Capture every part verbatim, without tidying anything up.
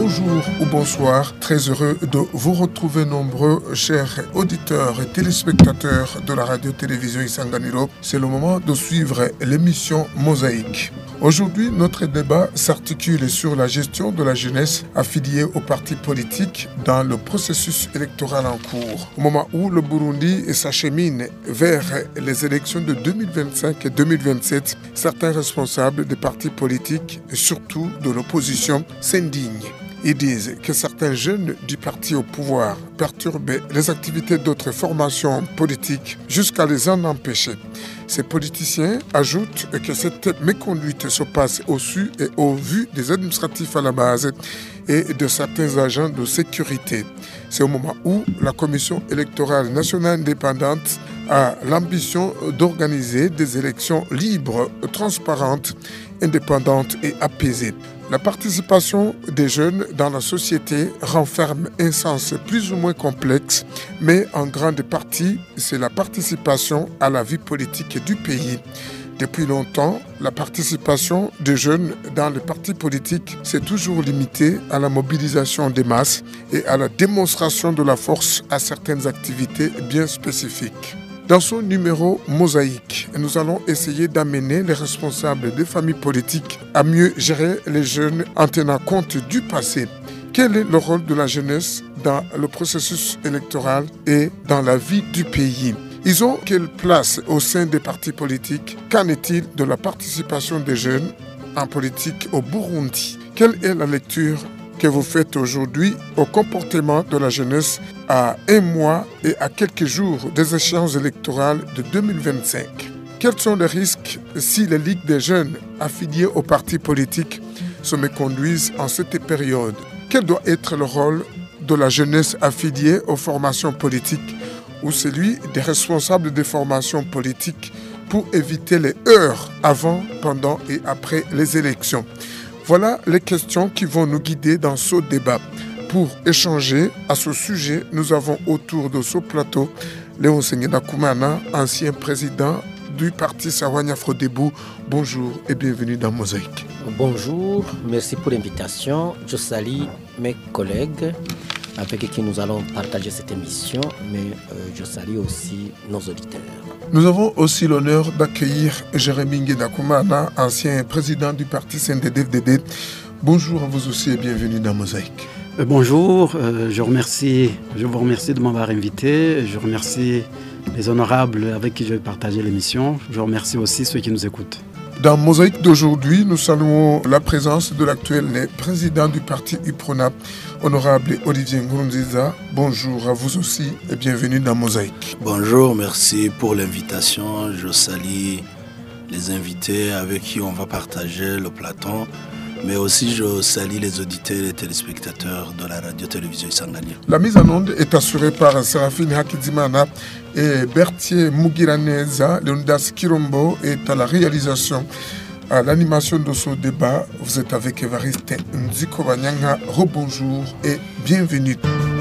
bonjour ou bonsoir. Très heureux de vous retrouver nombreux, chers auditeurs et téléspectateurs de la radio-télévision Isanganiro. C'est le moment de suivre l'émission Mosaïque. Aujourd'hui, notre débat s'articule sur la gestion de la jeunesse affiliée aux partis politiques dans le processus électoral en cours. Au moment où le Burundi s'achemine vers les élections de deux mille vingt-cinq et deux mille vingt-sept, certains responsables des partis politiques, et surtout de l'opposition, s'indignent. Ils disent que certains jeunes du parti au pouvoir perturbent les activités d'autres formations politiques jusqu'à les en empêcher. Ces politiciens ajoutent que cette méconduite se passe au su et au vu des administratifs à la base et de certains agents de sécurité. C'est au moment où la Commission électorale nationale indépendante a l'ambition d'organiser des élections libres, transparentes, indépendantes et apaisées. La participation des jeunes dans la société renferme un sens plus ou moins complexe, mais en grande partie, c'est la participation à la vie politique du pays. Depuis longtemps, la participation des jeunes dans les partis politiques s'est toujours limitée à la mobilisation des masses et à la démonstration de la force à certaines activités bien spécifiques. Dans son numéro Mosaïque, nous allons essayer d'amener les responsables des familles politiques à mieux gérer les jeunes en tenant compte du passé. Quel est le rôle de la jeunesse dans le processus électoral et dans la vie du pays ? Ils ont quelle place au sein des partis politiques ? Qu'en est-il de la participation des jeunes en politique au Burundi ? Quelle est la lecture que vous faites aujourd'hui au comportement de la jeunesse à un mois et à quelques jours des échéances électorales de deux mille vingt-cinq. Quels sont les risques si les ligues des jeunes affiliés aux partis politiques se méconduisent en cette période ? Quel doit être le rôle de la jeunesse affiliée aux formations politiques ou celui des responsables des formations politiques pour éviter les heurts avant, pendant et après les élections ? Voilà les questions qui vont nous guider dans ce débat. Pour échanger à ce sujet, nous avons autour de ce plateau Léon Sengenakumana, ancien président du parti Sahwanya Frodebo. Bonjour et bienvenue dans Mosaïque. Bonjour, merci pour l'invitation. Je salue mes collègues avec qui nous allons partager cette émission, mais euh, je salue aussi nos auditeurs. Nous avons aussi l'honneur d'accueillir Jérémy Ngedakumana, ancien président du parti C N D D F D D. Bonjour à vous aussi et bienvenue dans Mosaïque. Euh, bonjour, euh, je, remercie, je vous remercie de m'avoir invité. Je remercie les honorables avec qui je vais partager l'émission. Je remercie aussi ceux qui nous écoutent. Dans Mosaïque d'aujourd'hui, nous saluons la présence de l'actuel président du parti U P R O N A, honorable Olivier Nkurunziza. Bonjour à vous aussi et bienvenue dans Mosaïque. Bonjour, merci pour l'invitation. Je salue les invités avec qui on va partager le plateau, mais aussi je salue les auditeurs et les téléspectateurs de la radio-télévision Isanganiro. La mise en onde est assurée par Séraphine Hakizimana et Berthier Mugiraneza. Leonidas Kirombo est à la réalisation. À l'animation de ce débat, vous êtes avec Évariste Nziko Banyanga. Rebonjour et bienvenue.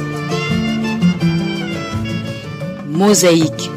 Mosaïque.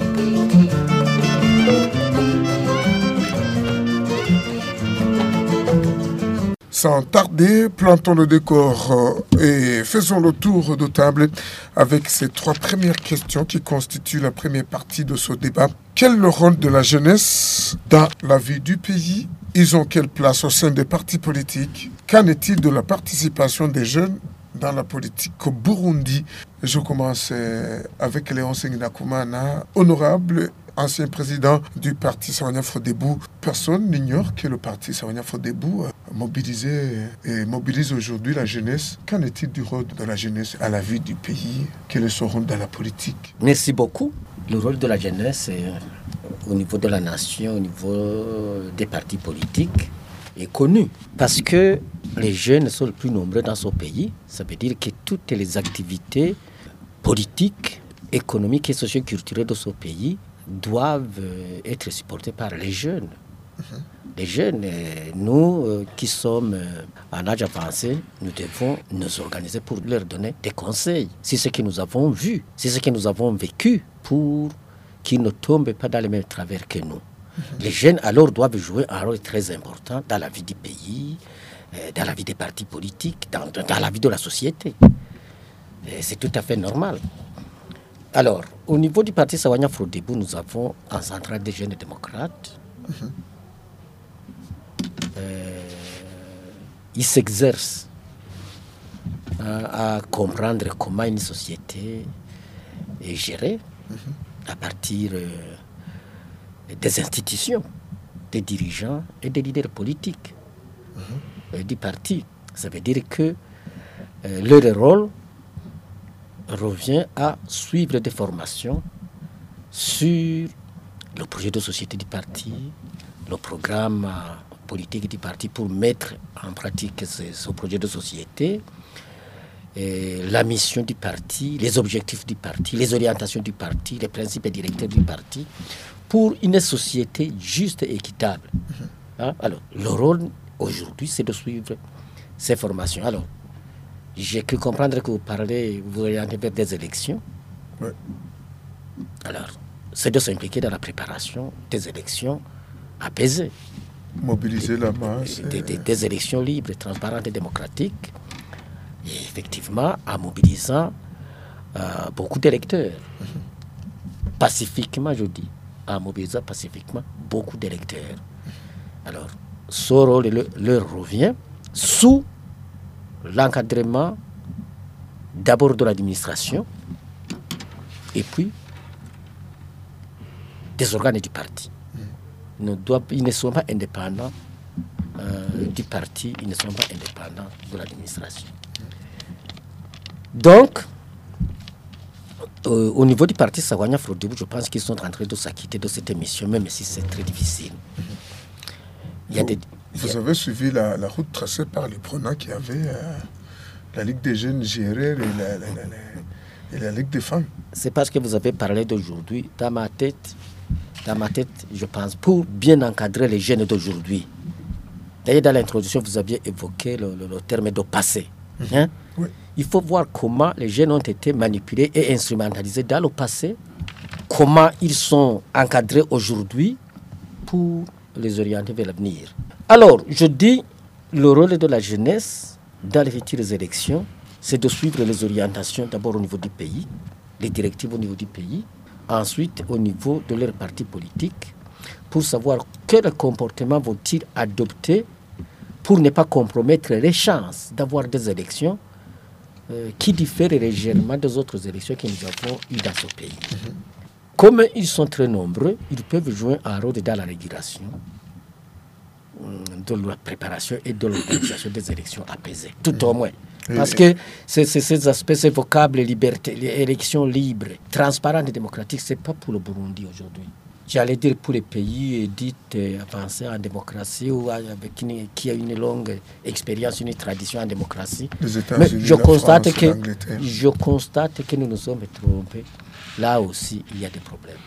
Sans tarder, plantons le décor et faisons le tour de table avec ces trois premières questions qui constituent la première partie de ce débat. Quel est le rôle de la jeunesse dans la vie du pays ? Ils ont quelle place au sein des partis politiques ? Qu'en est-il de la participation des jeunes dans la politique au Burundi ? Je commence avec Léon Sengenakumana, honorable ancien président du parti Sahwanya Frodebo. Personne n'ignore que le parti Sahwanya Frodebo mobilisé et mobilise aujourd'hui la jeunesse. Qu'en est-il du rôle de la jeunesse à la vie du pays ? Quel est son rôle dans la politique ? Merci beaucoup. Le rôle de la jeunesse est, au niveau de la nation, au niveau des partis politiques, est connu. Parce que les jeunes sont les plus nombreux dans ce pays. Ça veut dire que toutes les activités politiques, économiques et socio-culturelles de ce pays doivent être supportées par les jeunes. Mmh. Les jeunes, nous qui sommes en âge avancé, nous devons nous organiser pour leur donner des conseils. C'est ce que nous avons vu, c'est ce que nous avons vécu pour qu'ils ne tombent pas dans les mêmes travers que nous. Mmh. Les jeunes alors doivent jouer un rôle très important dans la vie du pays, euh, dans la vie des partis politiques, dans, dans la vie de la société. Et c'est tout à fait normal. Alors, au niveau du parti Sawanya Frodebo, nous avons en centrale des jeunes démocrates. Mm-hmm. euh, ils s'exercent à, à comprendre comment une société est gérée mm-hmm. à partir euh, des institutions, des dirigeants et des leaders politiques mm-hmm. euh, du parti. Ça veut dire que euh, leur rôle revient à suivre des formations sur le projet de société du parti, le programme politique du parti pour mettre en pratique ce, ce projet de société, et la mission du parti, les objectifs du parti, les orientations du parti, les principes directeurs du parti, pour une société juste et équitable. Mm-hmm. Hein? Alors, le rôle aujourd'hui, c'est de suivre ces formations. Alors, j'ai cru comprendre que vous parlez, vous orientez vers des élections. Oui. Alors, c'est de s'impliquer dans la préparation des élections apaisées. Mobiliser la masse. Des, des, des élections libres, transparentes et démocratiques. Et effectivement, en mobilisant euh, beaucoup d'électeurs. Mm-hmm. Pacifiquement, je dis. En mobilisant pacifiquement beaucoup d'électeurs. Alors, ce rôle le, leur revient sous l'encadrement d'abord de l'administration et puis des organes du parti. Mmh. Ne doivent, ils ne sont pas indépendants euh, du parti, ils ne sont pas indépendants de l'administration. Mmh. Donc, euh, au niveau du parti Sawanya Frodebo, je pense qu'ils sont en train de s'acquitter de cette émission, même si c'est très difficile. Mmh. Il y a vous, des, vous il y a... avez suivi la, la route tracée par les prenants qui avaient euh, la Ligue des jeunes gérée et la, la, la, la, et la Ligue des femmes. C'est parce que vous avez parlé d'aujourd'hui. Dans ma tête, dans ma tête, je pense, pour bien encadrer les jeunes d'aujourd'hui. D'ailleurs, dans l'introduction, vous aviez évoqué le, le, le terme de passé. Mmh. Hein? Oui. Il faut voir comment les jeunes ont été manipulés et instrumentalisés dans le passé, comment ils sont encadrés aujourd'hui pour les orienter vers l'avenir. Alors, je dis, le rôle de la jeunesse dans les futures élections, c'est de suivre les orientations d'abord au niveau du pays, les directives au niveau du pays, ensuite au niveau de leur parti politique, pour savoir quel comportement vont-ils adopter pour ne pas compromettre les chances d'avoir des élections euh, qui diffèrent légèrement des autres élections que nous avons eues dans ce pays. Mm-hmm. Comme ils sont très nombreux, ils peuvent jouer un rôle dans la régulation de la préparation et de l'organisation des élections apaisées, tout au moins. Parce que c'est, c'est, ces aspects, ces vocables, liberté, les élections libres, transparentes et démocratiques, ce n'est pas pour le Burundi aujourd'hui. J'allais dire pour les pays dits avancés en démocratie ou avec une, qui a une longue expérience, une tradition en démocratie. Les États-Unis, mais je la constate France, que l'Angleterre. Je constate que nous nous sommes trompés. Là aussi, il y a des problèmes.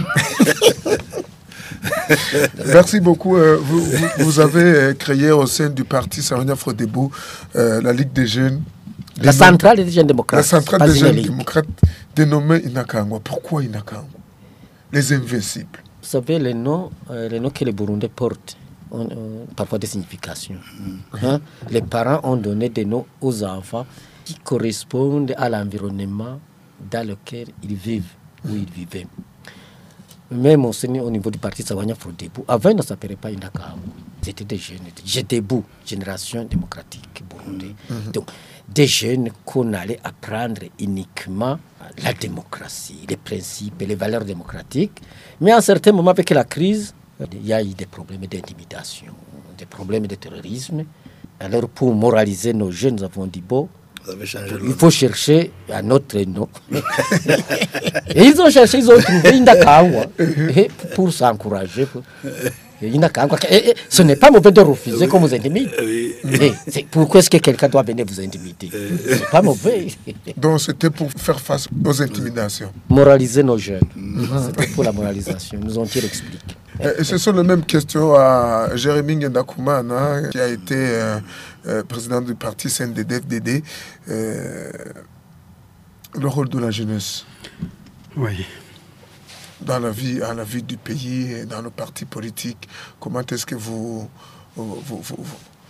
Merci beaucoup. Euh, vous, vous, vous avez euh, créé au sein du parti Sawanya Frodebo euh, la Ligue des jeunes. La centrale des jeunes démocrates. La centrale des jeunes démocrates dénommée Inakangwa. Pourquoi Inakangwa? Les invincibles. Vous savez, les noms, euh, les noms que les Burundais portent ont euh, parfois des significations. Mm. Hein? Les parents ont donné des noms aux enfants qui correspondent à l'environnement dans lequel ils vivent, où ils vivaient. Même au niveau du parti Sawanya Frodebo, avant, il ne s'appelait pas Inakangwa. C'était des jeunes, Jedebo, Génération démocratique burundaise. Mm-hmm. Donc, des jeunes qu'on allait apprendre uniquement la démocratie, les principes et les valeurs démocratiques. Mais à un certain moment, avec la crise, il y a eu des problèmes d'intimidation, des problèmes de terrorisme. Alors, pour moraliser nos jeunes, nous avons dit, bon, il faut chercher un autre nom. Et ils ont cherché, ils ont trouvé Inakangwa pour s'encourager. Pour... Inakangwa. Et, et, ce n'est pas mauvais de refuser qu'on vous intimide. Et c'est, pourquoi est-ce que quelqu'un doit venir vous intimider? Ce n'est pas mauvais. Donc c'était pour faire face aux intimidations. Moraliser nos jeunes. C'était pour la moralisation. Nous ont-ils expliqué. Et ce sont les mêmes questions à Jérémy Ngendakumana, qui a été euh, euh, président du parti C N D D F D D. Euh, le rôle de la jeunesse. Oui. Dans la vie, à la vie du pays, dans le parti politique, comment est-ce que vous, vous, vous, vous,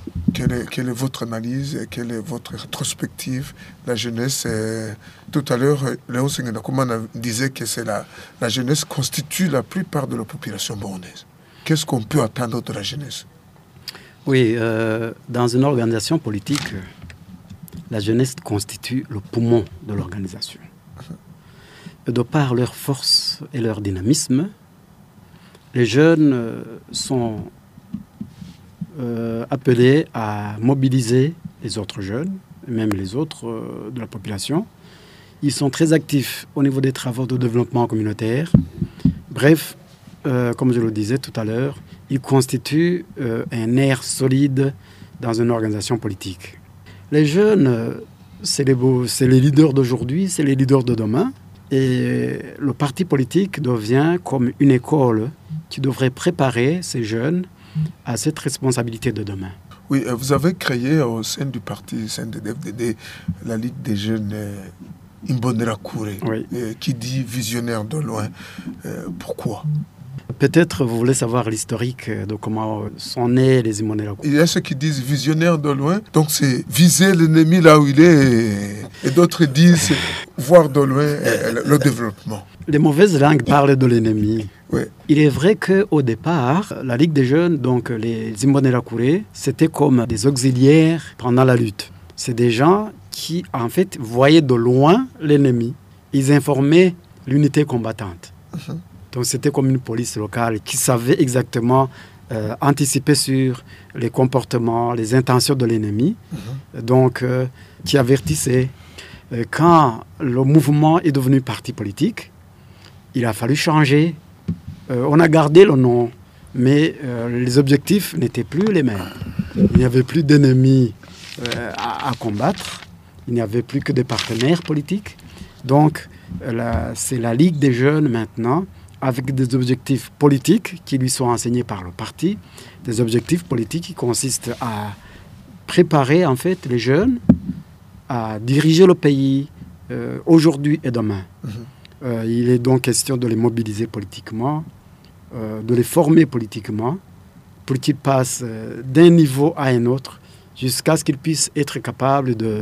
Quelle est, quelle est votre analyse, quelle est votre rétrospective? La jeunesse, euh, tout à l'heure, Léon Sengenakouman disait que c'est la, la jeunesse constitue la plupart de la population burundaise. Qu'est-ce qu'on peut attendre de la jeunesse? Oui, euh, dans une organisation politique, la jeunesse constitue le poumon de l'organisation. Et de par leur force et leur dynamisme, les jeunes sont euh, appelés à mobiliser les autres jeunes, même les autres euh, de la population. Ils sont très actifs au niveau des travaux de développement communautaire. Bref, euh, comme je le disais tout à l'heure, ils constituent euh, un nerf solide dans une organisation politique. Les jeunes, euh, c'est les, beaux, c'est les leaders d'aujourd'hui, c'est les leaders de demain. Et le parti politique devient comme une école qui devrait préparer ces jeunes à cette responsabilité de demain. Oui, vous avez créé au sein du parti C N D D F D D la Ligue des jeunes euh, Imbonerakure, oui. euh, qui dit visionnaire de loin. Euh, pourquoi? Peut-être vous voulez savoir l'historique de comment sont nés les Imbonerakure. Il y a ceux qui disent visionnaire de loin, donc c'est viser l'ennemi là où il est, et, et d'autres disent voir de loin euh, le développement. Les mauvaises langues parlent de l'ennemi. Oui. Il est vrai qu'au départ, la Ligue des jeunes, donc les Imbonerakure, c'était comme des auxiliaires pendant la lutte. C'est des gens qui, en fait, voyaient de loin l'ennemi. Ils informaient l'unité combattante. Uh-huh. Donc c'était comme une police locale qui savait exactement euh, anticiper sur les comportements, les intentions de l'ennemi. Uh-huh. Donc euh, qui avertissait. Euh, quand le mouvement est devenu parti politique, il a fallu changer. Euh, on a gardé le nom, mais euh, les objectifs n'étaient plus les mêmes. Il n'y avait plus d'ennemis euh, à, à combattre. Il n'y avait plus que des partenaires politiques. Donc, la, c'est la Ligue des jeunes maintenant, avec des objectifs politiques qui lui sont enseignés par le parti, des objectifs politiques qui consistent à préparer en fait les jeunes à diriger le pays euh, aujourd'hui et demain. Mmh. Euh, il est donc question de les mobiliser politiquement, euh, de les former politiquement, pour qu'ils passent euh, d'un niveau à un autre, jusqu'à ce qu'ils puissent être capables de,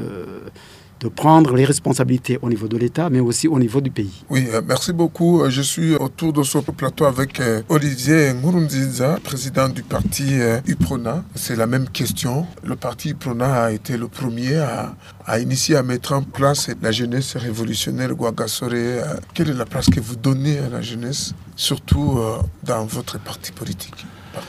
de prendre les responsabilités au niveau de l'État, mais aussi au niveau du pays. Oui, euh, merci beaucoup. Je suis autour de ce plateau avec euh, Olivier Nkurunziza, président du parti euh, U P R O N A. C'est la même question. Le parti U P R O N A a été le premier à, à initier, à mettre en place la jeunesse révolutionnaire Rwagasore. Euh, quelle est la place que vous donnez à la jeunesse, surtout euh, dans votre parti politique?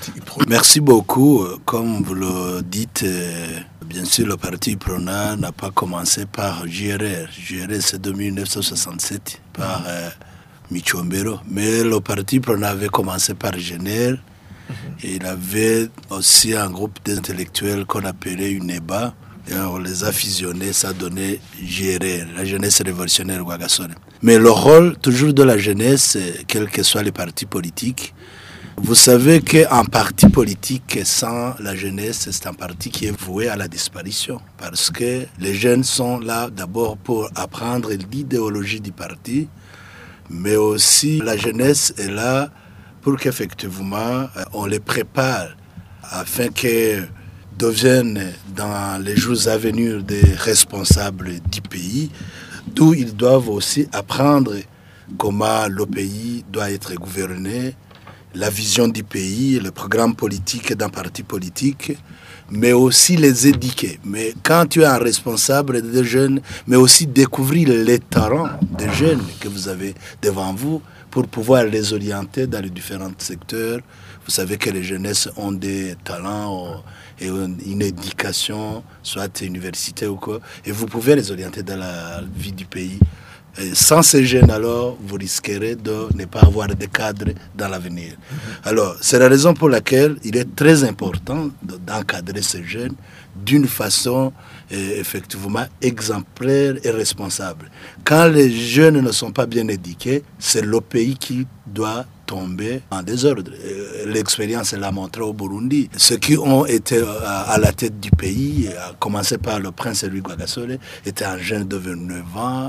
Merci beaucoup. Comme vous le dites, bien sûr, le parti U P R O N A n'a pas commencé par J R R. J R R, c'est de mille neuf cent soixante-sept par euh, Michombero. Mais le parti U P R O N A avait commencé par G N R. Mm-hmm. Et il avait aussi un groupe d'intellectuels qu'on appelait U N E B A. Et on les a fusionnés, ça a donné J R R, la jeunesse révolutionnaire Rwagasore. Mais le rôle toujours de la jeunesse, quels que soient les partis politiques, vous savez qu'un parti politique sans la jeunesse, c'est un parti qui est voué à la disparition. Parce que les jeunes sont là d'abord pour apprendre l'idéologie du parti, mais aussi la jeunesse est là pour qu'effectivement on les prépare afin qu'ils deviennent dans les jours à venir des responsables du pays, d'où ils doivent aussi apprendre comment le pays doit être gouverné, la vision du pays, le programme politique d'un parti politique, mais aussi les éduquer. Mais quand tu es un responsable des jeunes, mais aussi découvrir les talents des jeunes que vous avez devant vous pour pouvoir les orienter dans les différents secteurs. Vous savez que les jeunesses ont des talents et une éducation, soit université ou quoi, et vous pouvez les orienter dans la vie du pays. Et sans ces jeunes, alors, vous risquerez de ne pas avoir de cadre dans l'avenir. Mm-hmm. Alors, c'est la raison pour laquelle il est très important d'encadrer ces jeunes d'une façon euh, effectivement exemplaire et responsable. Quand les jeunes ne sont pas bien éduqués, c'est le pays qui doit tomber en désordre. L'expérience l'a montré au Burundi. Ceux qui ont été à la tête du pays, à commencer par le prince Louis Rwagasore, était un jeune de vingt-neuf ans,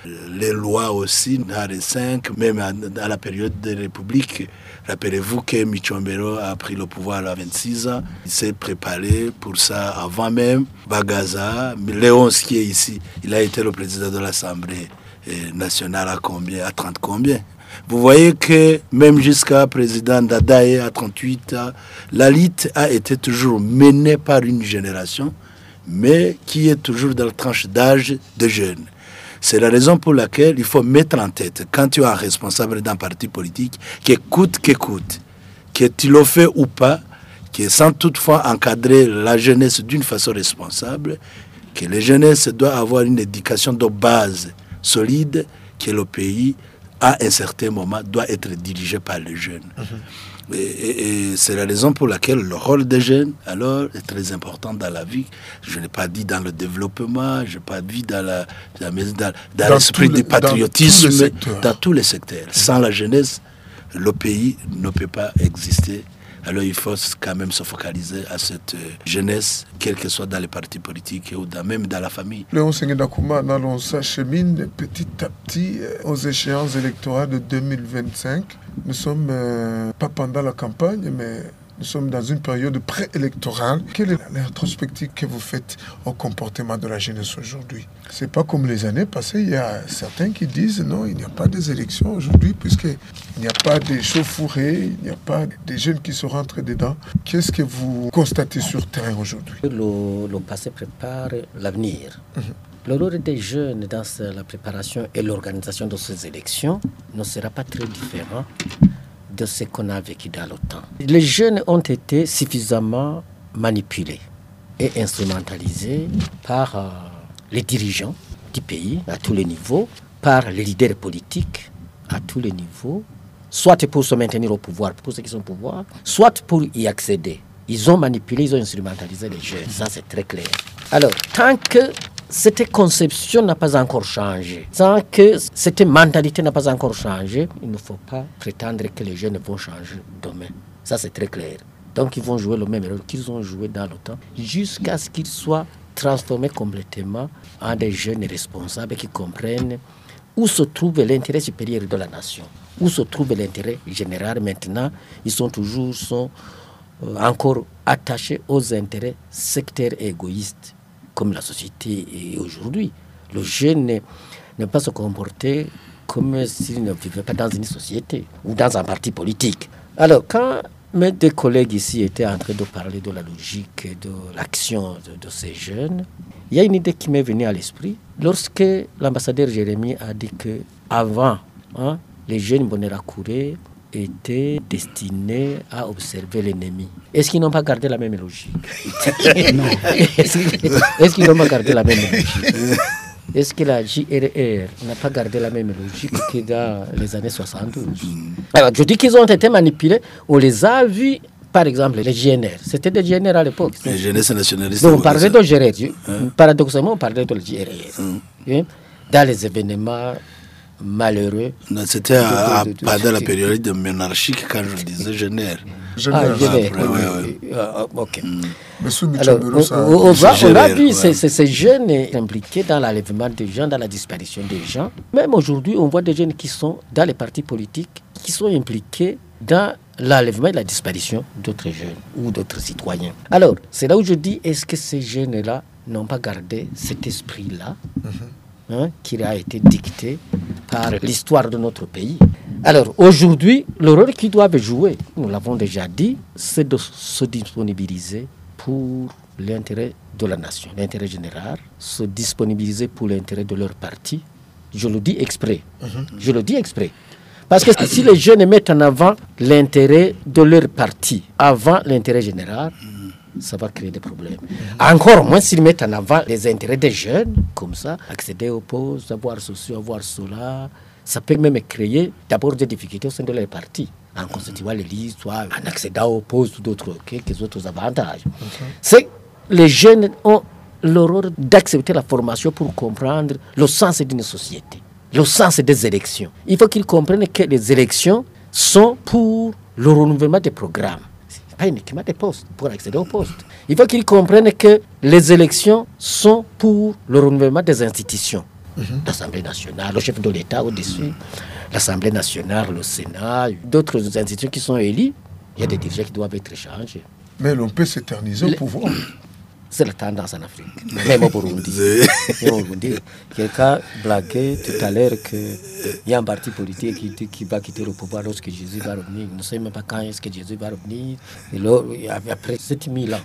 les lois aussi, Nare cinq, même à, à la période de République. Rappelez-vous que Michombero a pris le pouvoir à vingt-six ans. Il s'est préparé pour ça avant même. Bagaza, Léonce qui est ici, il a été le président de l'Assemblée nationale à combien, à trente combien. Vous voyez que même jusqu'à président Dadae à trente-huit ans, la lutte a été toujours menée par une génération, mais qui est toujours dans la tranche d'âge de jeunes. C'est la raison pour laquelle il faut mettre en tête, quand tu es un responsable d'un parti politique, qu'écoute, qu'écoute, que tu le fais ou pas, que sans toutefois encadrer la jeunesse d'une façon responsable, que la jeunesse doit avoir une éducation de base solide, que le pays, à un certain moment, doit être dirigé par les jeunes. Mmh. Et, et, et c'est la raison pour laquelle le rôle des jeunes, alors, est très important dans la vie. Je n'ai pas dit dans le développement, je n'ai pas dit dans, la, dans, dans, dans l'esprit du patriotisme, dans tous les, dans tous les secteurs. Sans la jeunesse, le pays ne peut pas exister. Alors il faut quand même se focaliser à cette jeunesse, quel que soit dans les partis politiques ou dans, même dans la famille. Léon Sengendakouma, on s'achemine petit à petit aux échéances électorales de deux mille vingt-cinq. Nous ne sommes euh, pas pendant la campagne, mais nous sommes dans une période préélectorale. Quelle est la rétrospective que vous faites au comportement de la jeunesse aujourd'hui? Ce n'est pas comme les années passées. Il y a certains qui disent non, il n'y a pas des élections aujourd'hui puisqu'il n'y a pas de chauffourées, il n'y a pas des jeunes qui se rentrent dedans. Qu'est-ce que vous constatez sur le terrain aujourd'hui? Le, le passé prépare l'avenir. Mm-hmm. Le rôle des jeunes dans la préparation et l'organisation de ces élections ne sera pas très différent de ce qu'on a vécu dans le temps. Les jeunes ont été suffisamment manipulés et instrumentalisés par euh, les dirigeants du pays à tous les niveaux, par les leaders politiques à tous les niveaux, soit pour se maintenir au pouvoir, pour ceux qui sont au pouvoir, soit pour y accéder. Ils ont manipulé, ils ont instrumentalisé les jeunes, ça c'est très clair. Alors, tant que cette conception n'a pas encore changé, tant que cette mentalité n'a pas encore changé, il ne faut pas prétendre que les jeunes vont changer demain. Ça, c'est très clair. Donc, ils vont jouer le même rôle qu'ils ont joué dans le temps, jusqu'à ce qu'ils soient transformés complètement en des jeunes responsables qui comprennent où se trouve l'intérêt supérieur de la nation, où se trouve l'intérêt général. Maintenant, ils sont toujours sont, euh, encore attachés aux intérêts sectaires et égoïstes, comme la société est aujourd'hui. Le jeune ne, ne peut pas se comporter comme s'il ne vivait pas dans une société ou dans un parti politique. Alors, quand mes deux collègues ici étaient en train de parler de la logique et de l'action de, de ces jeunes, il y a une idée qui m'est venue à l'esprit. Lorsque l'ambassadeur Jérémy a dit qu'avant, hein, les jeunes Bonerakouré étaient destinés à observer l'ennemi. Est-ce qu'ils n'ont pas gardé la même logique? Non. Est-ce, est-ce qu'ils n'ont pas gardé la même logique? Est-ce que la J R R n'a pas gardé la même logique que dans les années soixante-douze? Alors, je dis qu'ils ont été manipulés. On les a vus, par exemple, les J N R. C'était des J N R à l'époque. Les jeunesse nationalistes. Donc, on parlait de J R R. Hein? Paradoxalement, on parlait de J R R. Hein? Hein? Dans les événements malheureux. Non, c'était à, de, de, de, pendant la période de monarchique quand je disais génère. Ah, génère. Ah, ouais, ouais. Ah, ok. Mm. Alors, on, on, on, va, on a vu ouais. ces, ces, ces jeunes impliqués dans l'enlèvement des gens, dans la disparition des gens. Même aujourd'hui, on voit des jeunes qui sont dans les partis politiques, qui sont impliqués dans l'enlèvement et la disparition d'autres jeunes ou d'autres citoyens. Alors, c'est là où je dis, est-ce que ces jeunes-là n'ont pas gardé cet esprit-là mm-hmm. Hein, qui a été dicté par l'histoire de notre pays. Alors, aujourd'hui, le rôle qu'ils doivent jouer, nous l'avons déjà dit, c'est de se disponibiliser pour l'intérêt de la nation, l'intérêt général, se disponibiliser pour l'intérêt de leur parti. Je le dis exprès. Mm-hmm. Je le dis exprès. Parce que si les jeunes mettent en avant l'intérêt de leur parti avant l'intérêt général, ça va créer des problèmes. Encore moins s'ils mettent en avant les intérêts des jeunes, comme ça, accéder aux postes, avoir ceci, avoir cela, ça peut même créer d'abord des difficultés au sein de leur parti, en constituant les listes, soit en accédant aux postes ou d'autres, quelques autres avantages. Okay. C'est les jeunes ont le rôle d'accepter la formation pour comprendre le sens d'une société, le sens des élections. Il faut qu'ils comprennent que les élections sont pour le renouvellement des programmes. Pas uniquement des postes, pour accéder aux postes. Il faut qu'ils comprennent que les élections sont pour le renouvellement des institutions. Mm-hmm. L'Assemblée nationale, le chef de l'État au-dessus, l'Assemblée nationale, le Sénat, d'autres institutions qui sont élies. Il y a des dirigeants qui doivent être changés. Mais l'on peut s'éterniser Le... au pouvoir. C'est la tendance en Afrique, même au Burundi. Même au Burundi. Quelqu'un blaguait tout à l'heure qu'il y a un parti politique qui, qui va quitter le pouvoir lorsque Jésus va revenir. On ne sait même pas quand est-ce que Jésus va revenir. Et là, après sept mille ans.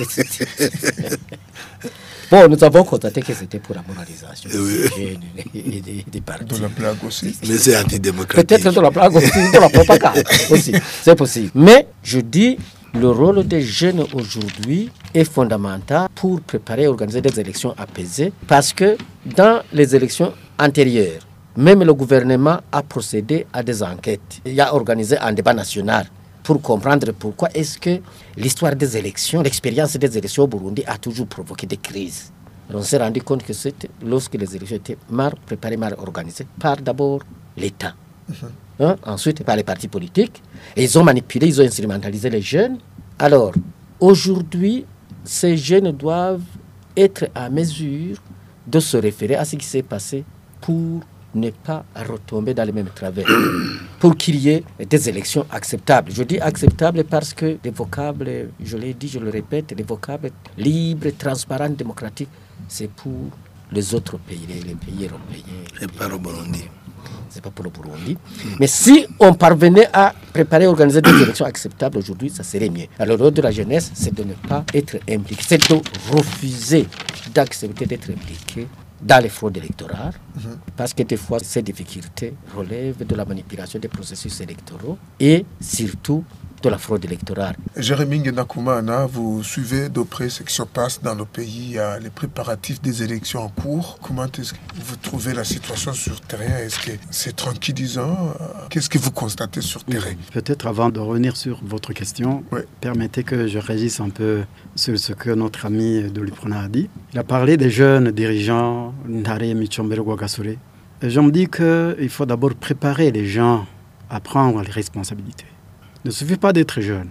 Bon, nous avons constaté que c'était pour la moralisation oui. des, des, des partis. De la blague aussi. Mais c'est antidémocratique. Peut-être de la blague aussi, de la propagande aussi. C'est possible. Mais je dis, le rôle des jeunes aujourd'hui est fondamental pour préparer et organiser des élections apaisées parce que dans les élections antérieures, même le gouvernement a procédé à des enquêtes. Il a organisé un débat national pour comprendre pourquoi est-ce que l'histoire des élections, l'expérience des élections au Burundi a toujours provoqué des crises. On s'est rendu compte que c'était lorsque les élections étaient mal préparées, mal organisées, par d'abord l'État. Mm-hmm. Hein? Ensuite, par les partis politiques. Et ils ont manipulé, ils ont instrumentalisé les jeunes. Alors, aujourd'hui, ces jeunes doivent être à mesure de se référer à ce qui s'est passé pour ne pas retomber dans les mêmes travers, pour qu'il y ait des élections acceptables. Je dis acceptables parce que les vocables, je l'ai dit, je le répète, les vocables libres, transparents, démocratiques, c'est pour les autres pays, les, les pays européens. Et pas au Burundi. C'est pas pour le Burundi. Mmh. Mais si on parvenait à préparer et organiser des élections acceptables aujourd'hui, ça serait mieux. Alors, le rôle de la jeunesse, c'est de ne pas être impliqué, c'est de refuser d'accepter d'être impliqué dans les fraudes électorales, mmh. parce que des fois, ces difficultés relèvent de la manipulation des processus électoraux et surtout de la fraude électorale. Jérémy Ngenakumana, vous suivez de près ce qui se passe dans le pays, euh, les préparatifs des élections en cours. Comment est-ce que vous trouvez la situation sur terrain? Est-ce que c'est tranquillisant? Qu'est-ce que vous constatez sur terrain? Peut-être avant de revenir sur votre question, oui. Permettez que je réagisse un peu sur ce que notre ami de l'Uprona a dit. Il a parlé des jeunes dirigeants, Ndare Michombero Rwagasore. Je me dis qu'il faut d'abord préparer les gens à prendre les responsabilités. Il ne suffit pas d'être jeune.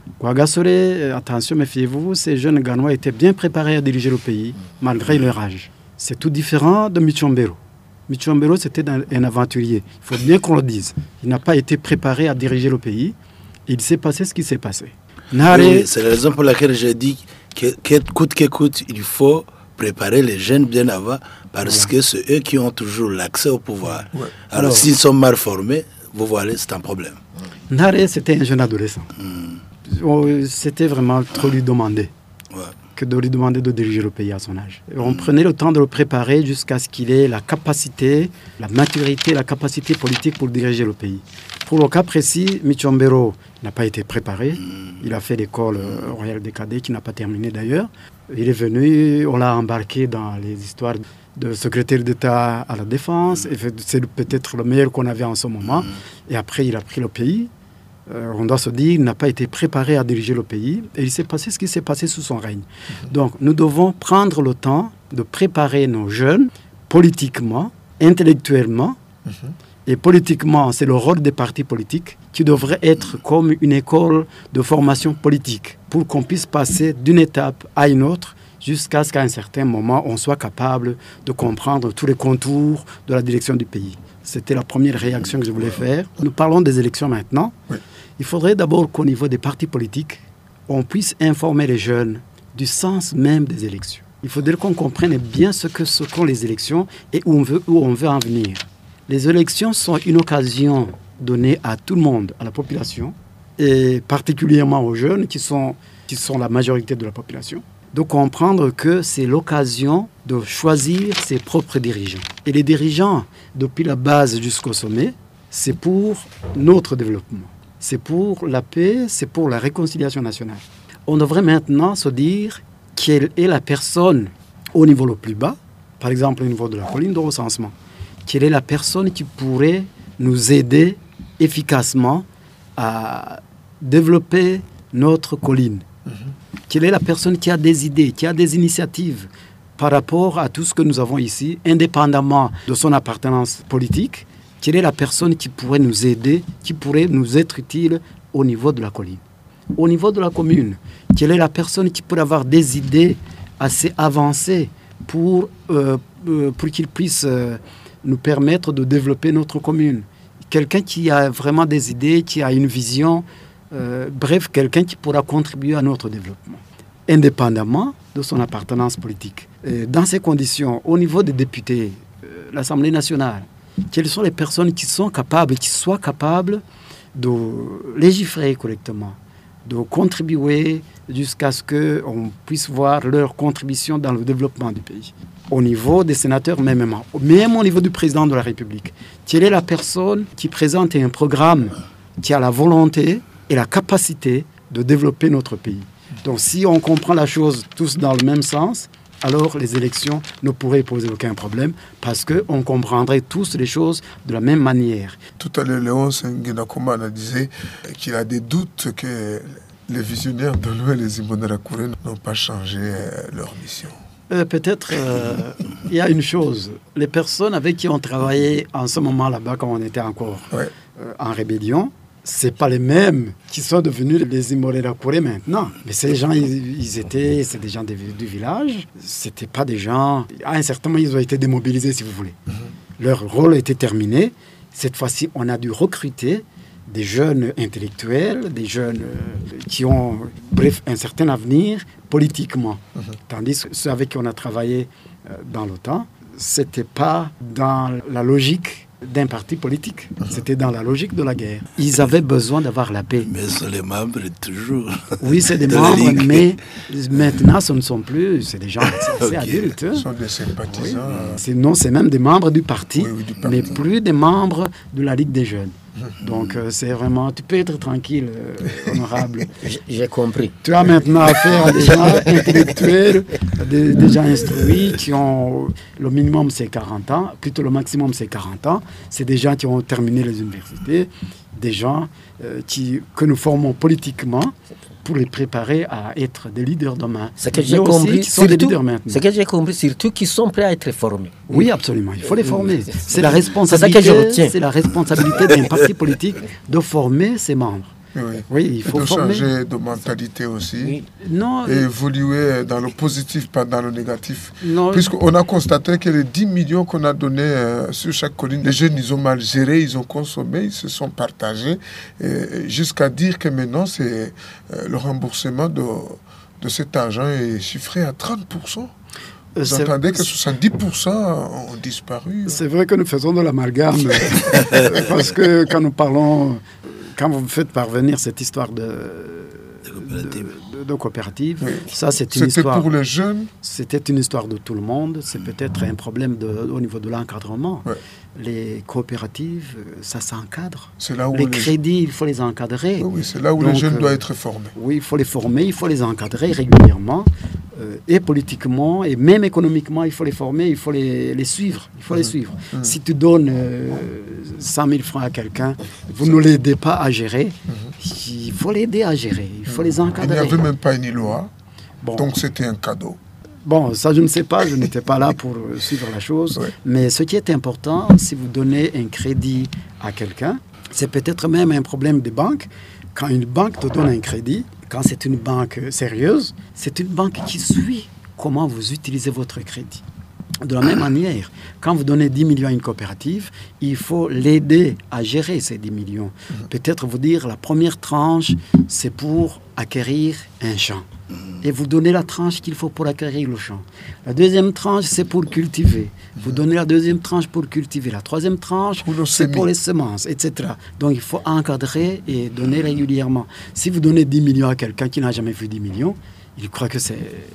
Rwagasore, attention, méfiez-vous, ces jeunes Ganois étaient bien préparés à diriger le pays, malgré leur âge. C'est tout différent de Michombero. Michombero, c'était un aventurier. Il faut bien qu'on le dise. Il n'a pas été préparé à diriger le pays. Il s'est passé ce qui s'est passé. Nare... Oui, c'est la raison pour laquelle j'ai dit que, que coûte que coûte, il faut préparer les jeunes bien avant, parce ouais. que c'est eux qui ont toujours l'accès au pouvoir. Ouais. Alors, Alors s'ils sont mal formés, vous voyez, c'est un problème. Nare, c'était un jeune adolescent. Mm. C'était vraiment trop lui demander ouais. que de lui demander de diriger le pays à son âge. Et on mm. prenait le temps de le préparer jusqu'à ce qu'il ait la capacité, la maturité, la capacité politique pour diriger le pays. Pour le cas précis, Michombero n'a pas été préparé. Mm. Il a fait l'école euh, royale des cadets, qui n'a pas terminé d'ailleurs. Il est venu, on l'a embarqué dans les histoires de secrétaire d'État à la Défense. Mm. Et c'est peut-être le meilleur qu'on avait en ce moment. Mm. Et après, il a pris le pays. Euh, on doit se dire qu'il n'a pas été préparé à diriger le pays. Et il s'est passé ce qui s'est passé sous son règne. Mm. Donc, nous devons prendre le temps de préparer nos jeunes politiquement, intellectuellement. Mm-hmm. Et politiquement, c'est le rôle des partis politiques qui devrait être comme une école de formation politique pour qu'on puisse passer d'une étape à une autre jusqu'à ce qu'à un certain moment, on soit capable de comprendre tous les contours de la direction du pays. C'était la première réaction que je voulais faire. Nous parlons des élections maintenant. Oui. Il faudrait d'abord qu'au niveau des partis politiques, on puisse informer les jeunes du sens même des élections. Il faudrait qu'on comprenne bien ce que ce qu'ont les élections et où on veut, où on veut en venir. Les élections sont une occasion donnée à tout le monde, à la population, et particulièrement aux jeunes qui sont, qui sont la majorité de la population, de comprendre que c'est l'occasion de choisir ses propres dirigeants. Et les dirigeants, depuis la base jusqu'au sommet, c'est pour notre développement. C'est pour la paix, c'est pour la réconciliation nationale. On devrait maintenant se dire quelle est la personne au niveau le plus bas, par exemple au niveau de la colline de recensement. Quelle est la personne qui pourrait nous aider efficacement à développer notre colline? Mm-hmm. Quelle est la personne qui a des idées, qui a des initiatives par rapport à tout ce que nous avons ici, indépendamment de son appartenance politique? Quelle est la personne qui pourrait nous aider, qui pourrait nous être utile au niveau de la colline? Au niveau de la commune, quelle est la personne qui pourrait avoir des idées assez avancées pour euh, euh, pour qu'il puisse euh, nous permettre de développer notre commune. Quelqu'un qui a vraiment des idées, qui a une vision, euh, bref, quelqu'un qui pourra contribuer à notre développement, indépendamment de son appartenance politique. Et dans ces conditions, au niveau des députés, euh, l'Assemblée nationale, quelles sont les personnes qui sont capables, qui soient capables de légiférer correctement, de contribuer jusqu'à ce qu'on puisse voir leur contribution dans le développement du pays. Au niveau des sénateurs, même, même au niveau du président de la République, quelle est la personne qui présente un programme qui a la volonté et la capacité de développer notre pays. Donc si on comprend la chose tous dans le même sens, alors les élections ne pourraient poser aucun problème parce qu'on comprendrait tous les choses de la même manière. Tout à l'heure, Léon Nguenakomana disait qu'il a des doutes que les visionnaires de l'O L et les Imbonerakure n'ont pas changé leur mission. Euh, peut-être, euh, il y a une chose. Les personnes avec qui on travaillait en ce moment là-bas, quand on était encore ouais. euh, en rébellion, ce n'est pas les mêmes qui sont devenus les Imbonerakure maintenant. Mais ces gens, ils, ils étaient, c'est des gens de, du village. Ce n'étaient pas des gens... À un certain moment, ils ont été démobilisés, si vous voulez. Mm-hmm. Leur rôle était terminé. Cette fois-ci, on a dû recruter des jeunes intellectuels, des jeunes euh, qui ont, bref, un certain avenir politiquement. Mm-hmm. Tandis que ceux avec qui on a travaillé euh, dans l'OTAN, ce n'était pas dans la logique d'un parti politique. Mm-hmm. C'était dans la logique de la guerre. Ils avaient besoin d'avoir la paix. Mais c'est les membres toujours. Oui, c'est des de membres, mais maintenant, ce ne sont plus... C'est des gens assez okay. adultes. Ce sont des sympathisants. Oui. C'est, non, c'est même des membres du parti, oui, oui, du parti, mais plus des membres de la Ligue des jeunes. Donc, euh, c'est vraiment... Tu peux être tranquille, euh, honorable. J'ai compris. Tu as maintenant affaire à des gens intellectuels, des, des gens instruits qui ont... Le minimum, c'est quarante ans. Plutôt, le maximum, c'est quarante ans. C'est des gens qui ont terminé les universités. Des gens euh, qui, que nous formons politiquement pour les préparer à être des leaders demain. Ce que j'ai compris, qui sont des leaders maintenant. Ce que j'ai compris, surtout qui sont prêts à être formés. Oui, absolument. Il faut les former. C'est, c'est la responsabilité. C'est ça que je retiens. C'est la responsabilité d'un parti politique de former ses membres. Oui, oui, il faut de former. changer de mentalité aussi. Oui. Non, et évoluer dans le positif, pas dans le négatif. Non. Puisqu'on a constaté que les dix millions qu'on a donnés euh, sur chaque colline, les jeunes, ils ont mal géré, ils ont consommé, ils se sont partagés, et jusqu'à dire que maintenant, c'est, euh, le remboursement de, de cet argent est chiffré à trente pour cent. Vous c'est, entendez que soixante-dix pour cent ont disparu. C'est vrai que nous faisons de l'amalgame, parce que quand nous parlons... Quand vous me faites parvenir cette histoire de, de coopérative, de, de, de coopérative oui. ça c'est une C'était histoire... C'était pour les jeunes. C'était une histoire de tout le monde. C'est peut-être un problème de, au niveau de l'encadrement. Ouais. Les coopératives, ça s'encadre. C'est là où les, les crédits, il faut les encadrer. Oui, oui c'est là où Donc, les jeunes euh, doivent être formés. Oui, il faut les former, il faut les encadrer régulièrement. Euh, et politiquement, et même économiquement, il faut les former, il faut les, les suivre. Il faut mmh. les suivre. Mmh. Si tu donnes euh, cent mille francs à quelqu'un, vous ne l'aidez pas à gérer, mmh. il faut l'aider à gérer, il faut mmh. les encadrer. Il n'y avait même pas une loi, bon. Donc c'était un cadeau. Bon, ça je ne sais pas, je n'étais pas là pour suivre la chose, ouais. Mais ce qui est important, si vous donnez un crédit à quelqu'un, c'est peut-être même un problème des banques. Quand une banque te donne un crédit, quand c'est une banque sérieuse, c'est une banque qui suit comment vous utilisez votre crédit. De la même manière, quand vous donnez dix millions à une coopérative, il faut l'aider à gérer ces dix millions. Peut-être vous dire, la première tranche, c'est pour acquérir un champ. Et vous donnez la tranche qu'il faut pour acquérir le champ. La deuxième tranche, c'est pour cultiver. Vous donnez la deuxième tranche pour cultiver. La troisième tranche, pour c'est pour les semences, et cetera. Donc, il faut encadrer et donner régulièrement. Si vous donnez dix millions à quelqu'un qui n'a jamais vu dix millions, il croit que c'est,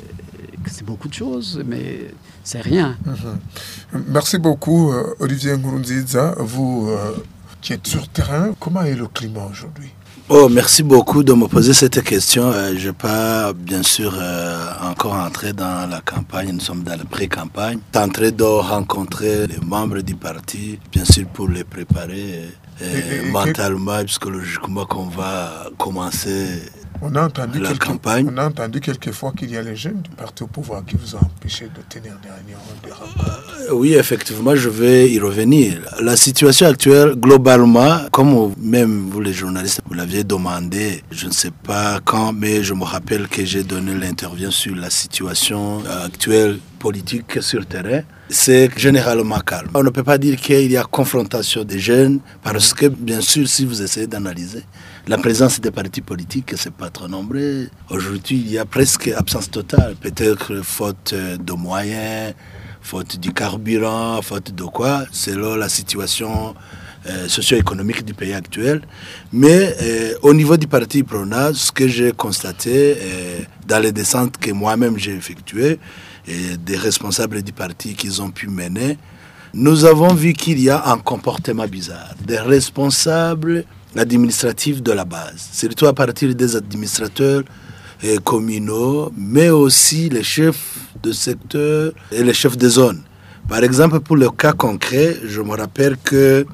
que c'est beaucoup de choses, mais c'est rien. Mm-hmm. Merci beaucoup, euh, Olivier Nkurunziza. Vous euh, qui êtes sur terrain, comment est le climat aujourd'hui ? Oh, merci beaucoup de me poser cette question. Euh, je n'ai pas, bien sûr, euh, encore entré dans la campagne. Nous sommes dans la pré-campagne. Je suis en train de rencontrer les membres du parti, bien sûr, pour les préparer euh, et, et, mentalement et psychologiquement qu'on va commencer on a entendu la quelques, campagne. On a entendu quelquefois qu'il y a les jeunes du parti au pouvoir qui vous ont empêché de tenir des réunions, des rencontres. Euh, oui, effectivement, je vais y revenir. La situation actuelle, globalement, comme même vous les journalistes, vous l'aviez demandé, je ne sais pas quand, mais je me rappelle que j'ai donné l'interview sur la situation actuelle politique sur le terrain. c'est généralement calme. On ne peut pas dire qu'il y a confrontation des jeunes parce que, bien sûr, si vous essayez d'analyser, la présence des partis politiques, ce n'est pas trop nombreux. Aujourd'hui, il y a presque absence totale. Peut-être faute de moyens, faute du carburant, faute de quoi, selon la situation euh, socio-économique du pays actuel. Mais euh, au niveau du parti Prona, ce que j'ai constaté euh, dans les descentes que moi-même j'ai effectuées, et des responsables du parti qu'ils ont pu mener, nous avons vu qu'il y a un comportement bizarre. Des responsables administratifs de la base, surtout à partir des administrateurs eh, communaux, mais aussi les chefs de secteur et les chefs de zone. Par exemple, pour le cas concret, je me rappelle que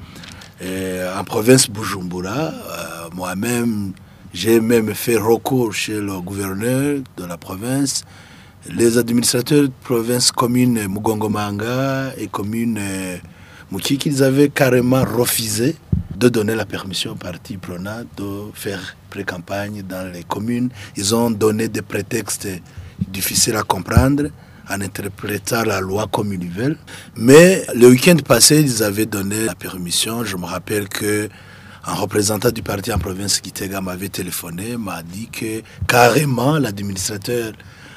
eh, en province Bujumbura, euh, moi-même, j'ai même fait recours chez le gouverneur de la province. Les administrateurs de province commune Mugongomanga et commune euh, Mukiki, ils avaient carrément refusé de donner la permission au parti Prona de faire pré-campagne dans les communes. Ils ont donné des prétextes difficiles à comprendre en interprétant la loi comme ils veulent. Mais le week-end passé, ils avaient donné la permission. Je me rappelle que un représentant du parti en province Kitega m'avait téléphoné, m'a dit que carrément l'administrateur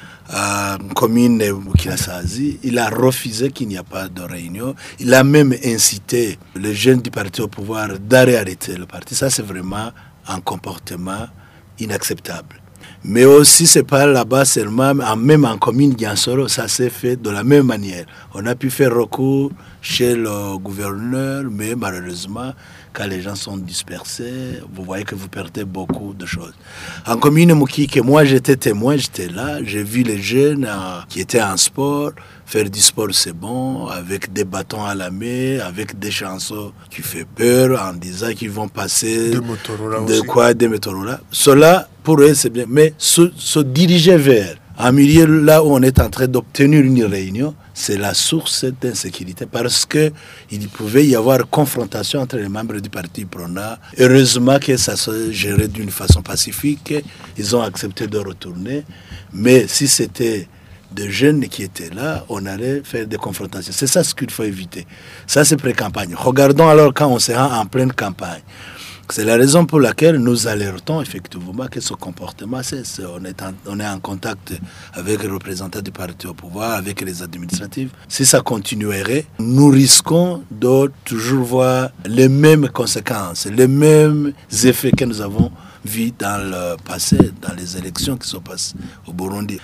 Euh, commune Burkina Faso, il a refusé qu'il n'y a pas de réunion. Il a même incité les jeunes du parti au pouvoir d'arrêter le parti. Ça, c'est vraiment un comportement inacceptable. Mais aussi, c'est pas là-bas seulement, même en commune Giansoro, ça s'est fait de la même manière. On a pu faire recours chez le gouverneur, mais malheureusement, quand les gens sont dispersés, vous voyez que vous perdez beaucoup de choses. En commune Mukike, moi j'étais témoin, j'étais là, j'ai vu les jeunes euh, qui étaient en sport. Faire du sport, c'est bon, avec des bâtons à la main, avec des chansons qui font peur, en disant qu'ils vont passer de Motorola de aussi. quoi, des Motorola. Cela, pour eux, c'est bien. Mais se, se diriger vers un milieu là où on est en train d'obtenir une réunion, c'est la source d'insécurité parce qu'il pouvait y avoir confrontation entre les membres du parti Prona. Heureusement que ça se gérait d'une façon pacifique. Ils ont accepté de retourner. Mais si c'était de jeunes qui étaient là, on allait faire des confrontations. C'est ça ce qu'il faut éviter. Ça, c'est pré-campagne. Regardons alors quand on sera en pleine campagne. C'est la raison pour laquelle nous alertons effectivement que ce comportement, c'est, c'est, on, est en, on est en contact avec les représentants du parti au pouvoir, avec les administratifs. Si ça continuerait, nous risquons de toujours voir les mêmes conséquences, les mêmes effets que nous avons vus dans le passé, dans les élections qui sont passées au Burundi.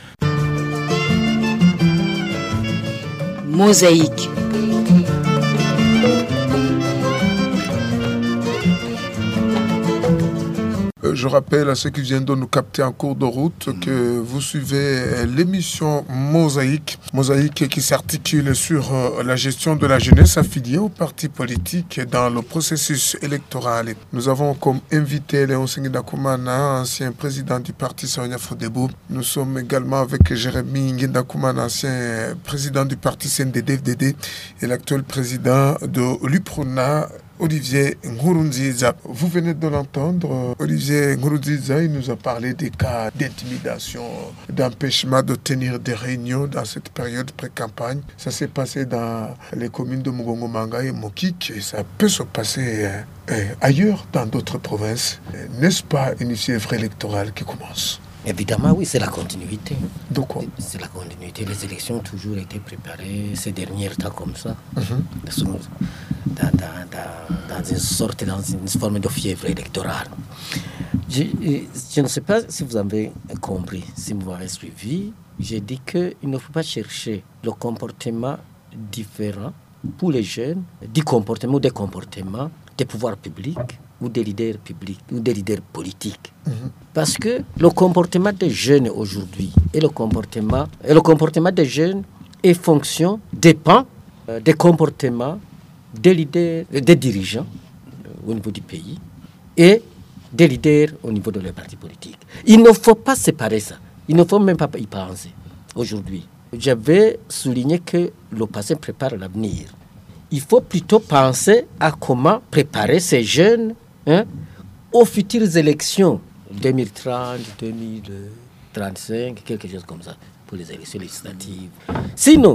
Mosaïque. Je rappelle à ceux qui viennent de nous capter en cours de route que vous suivez l'émission Mosaïque. Mosaïque qui s'articule sur la gestion de la jeunesse affiliée aux partis politiques dans le processus électoral. Nous avons comme invité Léon Ngendakumana, ancien président du parti Sanyafo-Debout. Nous sommes également avec Jérémy Ngendakumana, ancien président du parti C N D D F D D et l'actuel président de l'U P R O N A, Olivier Nkurunziza. Vous venez de l'entendre, Olivier Nkurunziza, il nous a parlé des cas d'intimidation, d'empêchement de tenir des réunions dans cette période pré-campagne. Ça s'est passé dans les communes de Mugongomanga et Mokik, et ça peut se passer euh, ailleurs, dans d'autres provinces. N'est-ce pas une fièvre électorale qui commence? Évidemment, oui, c'est la continuité. De quoi? C'est la continuité. Les élections ont toujours été préparées ces derniers temps comme ça. Mm-hmm. Dans, dans, dans, dans une sorte, dans une forme de fièvre électorale. Je, je ne sais pas si vous avez compris, si vous avez suivi. J'ai dit qu'il ne faut pas chercher le comportement différent pour les jeunes, du comportement ou des comportements des pouvoirs publics ou des leaders publics ou des leaders politiques. Mmh. Parce que le comportement des jeunes aujourd'hui et le comportement, et le comportement des jeunes et fonction dépend euh, des comportements des leaders, des dirigeants euh, au niveau du pays et des leaders au niveau de leurs partis politiques. Il ne faut pas séparer ça. Il ne faut même pas y penser aujourd'hui. J'avais souligné que le passé prépare l'avenir. Il faut plutôt penser à comment préparer ces jeunes hein, aux futures élections deux mille trente, deux mille trente-cinq, quelque chose comme ça, pour les élections législatives. Sinon,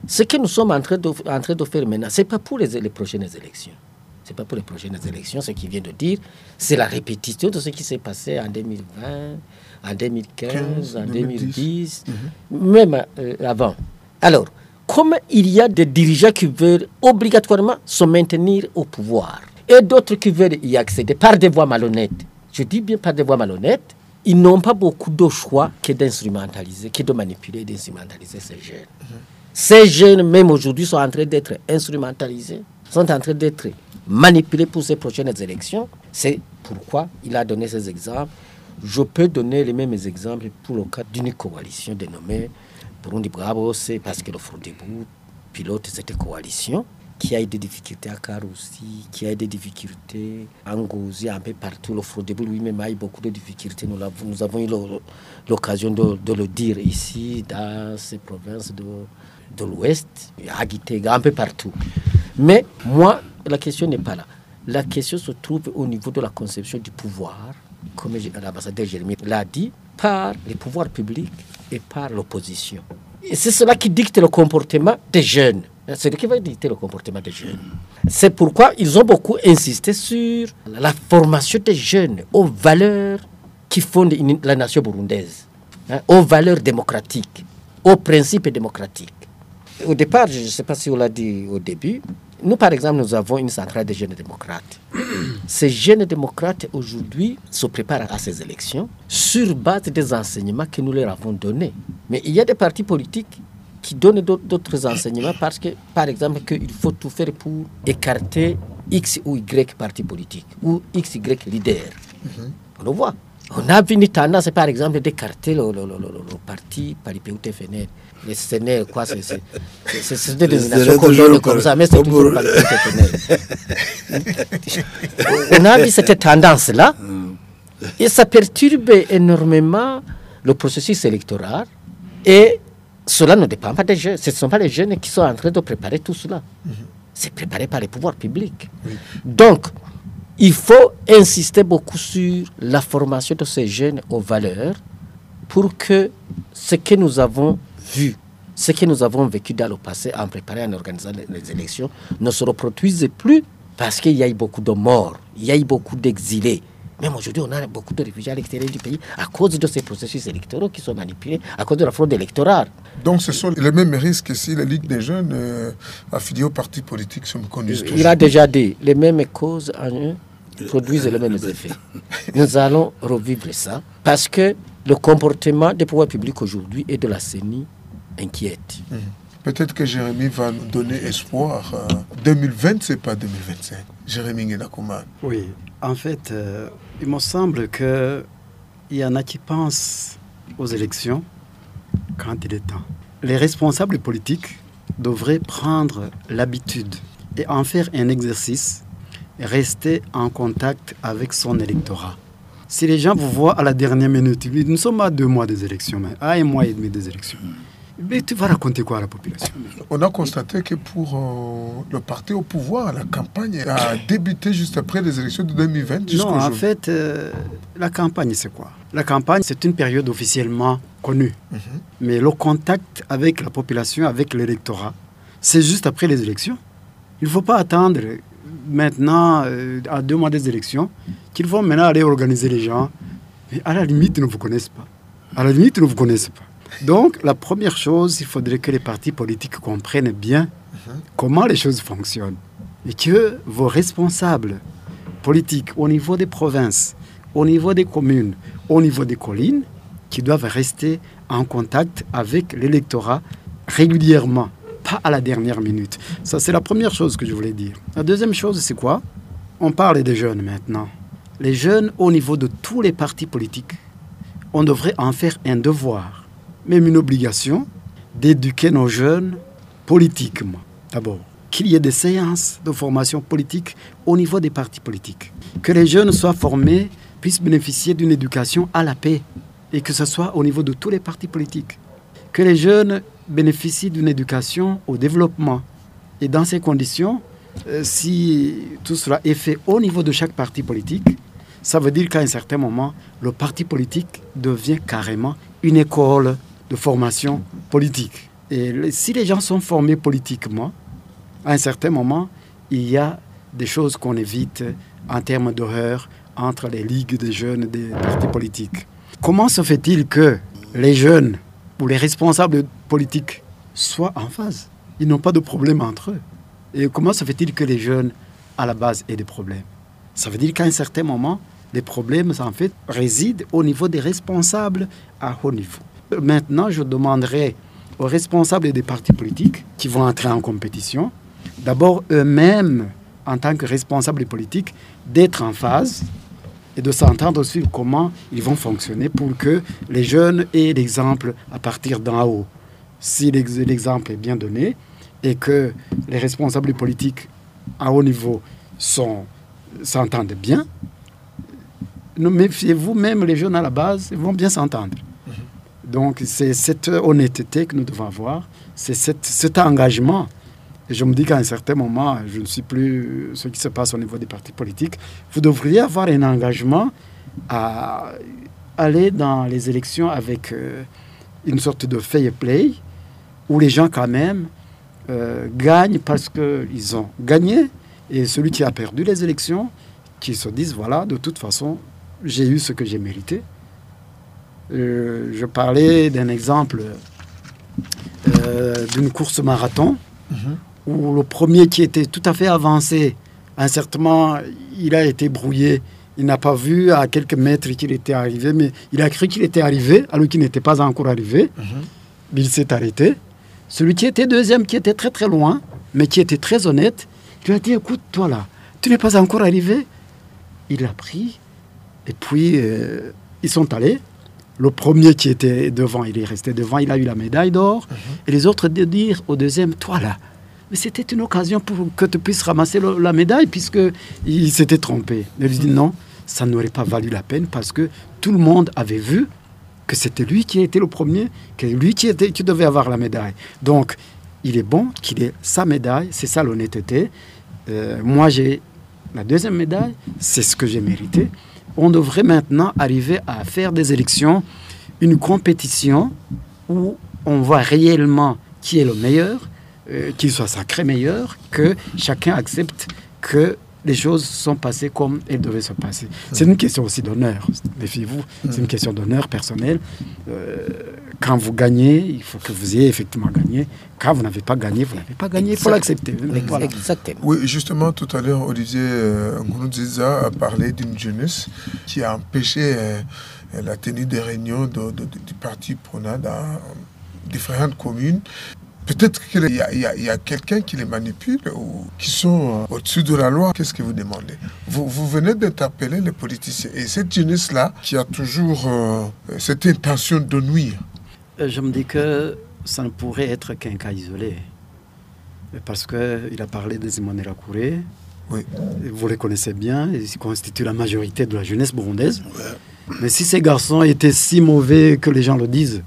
Ce que nous sommes en train de, en train de faire maintenant, ce n'est pas pour les, les prochaines élections. Ce n'est pas pour les prochaines élections, ce qu'il vient de dire, c'est la répétition de ce qui s'est passé en deux mille vingt, en deux mille quinze, quinze, en deux mille dix, mm-hmm. même euh, avant. Alors, comme il y a des dirigeants qui veulent obligatoirement se maintenir au pouvoir et d'autres qui veulent y accéder par des voies malhonnêtes, je dis bien par des voies malhonnêtes, ils n'ont pas beaucoup de choix que d'instrumentaliser, que de manipuler et d'instrumentaliser ces jeunes. Mm-hmm. Ces jeunes, même aujourd'hui, sont en train d'être instrumentalisés, sont en train d'être manipulés pour ces prochaines élections. C'est pourquoi il a donné ces exemples. Je peux donner les mêmes exemples pour le cas d'une coalition dénommée Burundi Bravo. C'est parce que le Frodebou pilote cette coalition qui a eu des difficultés à Karoussi, qui a eu des difficultés à Ngozi, un peu partout. Le Frodebou lui-même a eu beaucoup de difficultés. Nous, nous avons eu l'occasion de, de le dire ici, dans ces provinces de, de l'Ouest, à Gitega, un peu partout. Mais moi, la question n'est pas là. La question se trouve au niveau de la conception du pouvoir, comme l'ambassadeur Jérémy l'a dit, par les pouvoirs publics et par l'opposition. Et c'est cela qui dicte le comportement des jeunes. C'est ce qui va dicter le comportement des jeunes. C'est pourquoi ils ont beaucoup insisté sur la formation des jeunes aux valeurs qui fondent la nation burundaise, hein, aux valeurs démocratiques, aux principes démocratiques. Au départ, je ne sais pas si on l'a dit au début, nous, par exemple, nous avons une centrale de jeunes démocrates. Ces jeunes démocrates, aujourd'hui, se préparent à ces élections sur base des enseignements que nous leur avons donnés. Mais il y a des partis politiques qui donnent d'autres enseignements parce que, par exemple, qu'il faut tout faire pour écarter X ou Y parti politique ou X, Y leader. Mm-hmm. On le voit. On a vu une tendance, par exemple, d'écarter le, le, le, le, le parti par l'I P U T F N L. Les C N L, quoi, c'est, c'est, c'est, c'est des désignations qu'on donne comme ça, mais c'est toujours par l'I P U T F N L. On a vu cette tendance-là, et ça perturbe énormément le processus électoral, et cela ne dépend pas des jeunes. Ce ne sont pas les jeunes qui sont en train de préparer tout cela. Mm-hmm. C'est préparé par les pouvoirs publics. Oui. Donc, il faut insister beaucoup sur la formation de ces jeunes aux valeurs pour que ce que nous avons vu, ce que nous avons vécu dans le passé en préparant et en organisant les élections ne se reproduise plus parce qu'il y a eu beaucoup de morts, il y a eu beaucoup d'exilés. Même aujourd'hui, on a beaucoup de réfugiés à l'extérieur du pays à cause de ces processus électoraux qui sont manipulés, à cause de la fraude électorale. Donc, ce sont les mêmes risques si la Ligue des jeunes euh, affiliée aux partis politiques sont connus. Il a déjà dit, les mêmes causes en eux produisent les mêmes effets. Nous allons revivre ça parce que le comportement des pouvoirs publics aujourd'hui et de la C E N I inquiète. Mmh. Peut-être que Jérémy va nous donner espoir. Euh, deux mille vingt, c'est pas deux mille vingt-cinq. Jérémy Ngenakouman. Oui, en fait, euh, il me semble qu'il y en a qui pensent aux élections quand il est temps. Les responsables politiques devraient prendre l'habitude et en faire un exercice, rester en contact avec son électorat. Si les gens vous voient à la dernière minute, nous sommes à deux mois des élections, mais à un mois et demi des élections. Mais tu vas raconter quoi à la population? On a constaté que pour euh, le parti au pouvoir, la campagne a débuté juste après les élections de deux mille vingt. Non, en jour. fait, euh, la campagne, c'est quoi? La campagne, c'est une période officiellement connue. Mm-hmm. Mais le contact avec la population, avec l'électorat, c'est juste après les élections. Il ne faut pas attendre maintenant, euh, à deux mois des élections, qu'ils vont maintenant aller organiser les gens. Mais à la limite, ils ne vous connaissent pas. À la limite, ils ne vous connaissent pas. Donc, la première chose, il faudrait que les partis politiques comprennent bien uh-huh. comment les choses fonctionnent. Et que vos responsables politiques au niveau des provinces, au niveau des communes, au niveau des collines, qui doivent rester en contact avec l'électorat régulièrement, pas à la dernière minute. Ça, c'est la première chose que je voulais dire. La deuxième chose, c'est quoi? On parle des jeunes maintenant. Les jeunes, au niveau de tous les partis politiques, on devrait en faire un devoir, même une obligation, d'éduquer nos jeunes politiquement. D'abord, qu'il y ait des séances de formation politique au niveau des partis politiques. Que les jeunes soient formés, puissent bénéficier d'une éducation à la paix, et que ce soit au niveau de tous les partis politiques. Que les jeunes bénéficient d'une éducation au développement. Et dans ces conditions, euh, si tout cela est fait au niveau de chaque parti politique, ça veut dire qu'à un certain moment, le parti politique devient carrément une école de formation politique. Et si les gens sont formés politiquement, à un certain moment, il y a des choses qu'on évite en termes d'horreur entre les ligues des jeunes des partis politiques. Comment se fait-il que les jeunes ou les responsables politiques soient en phase? Ils n'ont pas de problème entre eux. Et comment se fait-il que les jeunes, à la base, aient des problèmes? Ça veut dire qu'à un certain moment, les problèmes, en fait, résident au niveau des responsables à haut niveau. Maintenant, je demanderai aux responsables des partis politiques qui vont entrer en compétition, d'abord eux-mêmes, en tant que responsables politiques, d'être en phase et de s'entendre sur comment ils vont fonctionner pour que les jeunes aient l'exemple à partir d'en haut. Si l'exemple est bien donné et que les responsables politiques à haut niveau sont, s'entendent bien, méfiez-vous, même les jeunes à la base, ils vont bien s'entendre. Donc c'est cette honnêteté que nous devons avoir, c'est cette, cet engagement. Et je me dis qu'à un certain moment, je ne suis plus ce qui se passe au niveau des partis politiques. Vous devriez avoir un engagement à aller dans les élections avec euh, une sorte de fair play, où les gens quand même euh, gagnent parce qu'ils ont gagné, et celui qui a perdu les élections, qui se disent, voilà, de toute façon, j'ai eu ce que j'ai mérité. Euh, je parlais d'un exemple euh, d'une course marathon, mm-hmm. où le premier qui était tout à fait avancé, à un certain moment, il a été brouillé. Il n'a pas vu à quelques mètres qu'il était arrivé, mais il a cru qu'il était arrivé, alors qu'il n'était pas encore arrivé. Mm-hmm. Il s'est arrêté. Celui qui était deuxième, qui était très très loin, mais qui était très honnête, lui a dit, écoute, toi là, tu n'es pas encore arrivé. Il l'a pris, et puis euh, ils sont allés. Le premier qui était devant, il est resté devant, il a eu la médaille d'or. Mm-hmm. Et les autres de dire au deuxième, toi là, mais c'était une occasion pour que tu puisses ramasser le, la médaille, puisqu'il s'était trompé. Il lui dit non, ça n'aurait pas valu la peine, parce que tout le monde avait vu que c'était lui qui était le premier, que lui qui, était, qui devait avoir la médaille. Donc, il est bon qu'il ait sa médaille, c'est ça l'honnêteté. Euh, moi, j'ai la deuxième médaille, c'est ce que j'ai mérité. On devrait maintenant arriver à faire des élections, une compétition où on voit réellement qui est le meilleur, euh, qu'il soit sacré meilleur, que chacun accepte que les choses sont passées comme elles devaient se passer. C'est une question aussi d'honneur, méfiez-vous, c'est une question d'honneur personnel. Euh, quand vous gagnez, il faut que vous ayez effectivement gagné. Quand vous n'avez pas gagné, vous n'avez pas gagné, il faut l'accepter. Voilà. Exactement. Oui, justement, tout à l'heure, Olivier euh, Nkurunziza a parlé d'une jeunesse qui a empêché euh, la tenue des réunions de, de, de, du parti Prona dans différentes communes. Peut-être qu'il y a, il y a, il y a quelqu'un qui les manipule ou qui sont au-dessus de la loi. Qu'est-ce que vous demandez? vous, vous venez d'interpeller les politiciens. Et cette jeunesse-là, qui a toujours euh, cette intention de nuire. Je me dis que ça ne pourrait être qu'un cas isolé. Parce qu'il a parlé des Immanuel Akouré. Oui. Vous les connaissez bien. Ils constituent la majorité de la jeunesse burundaise. Mais si ces garçons étaient si mauvais que les gens le disent,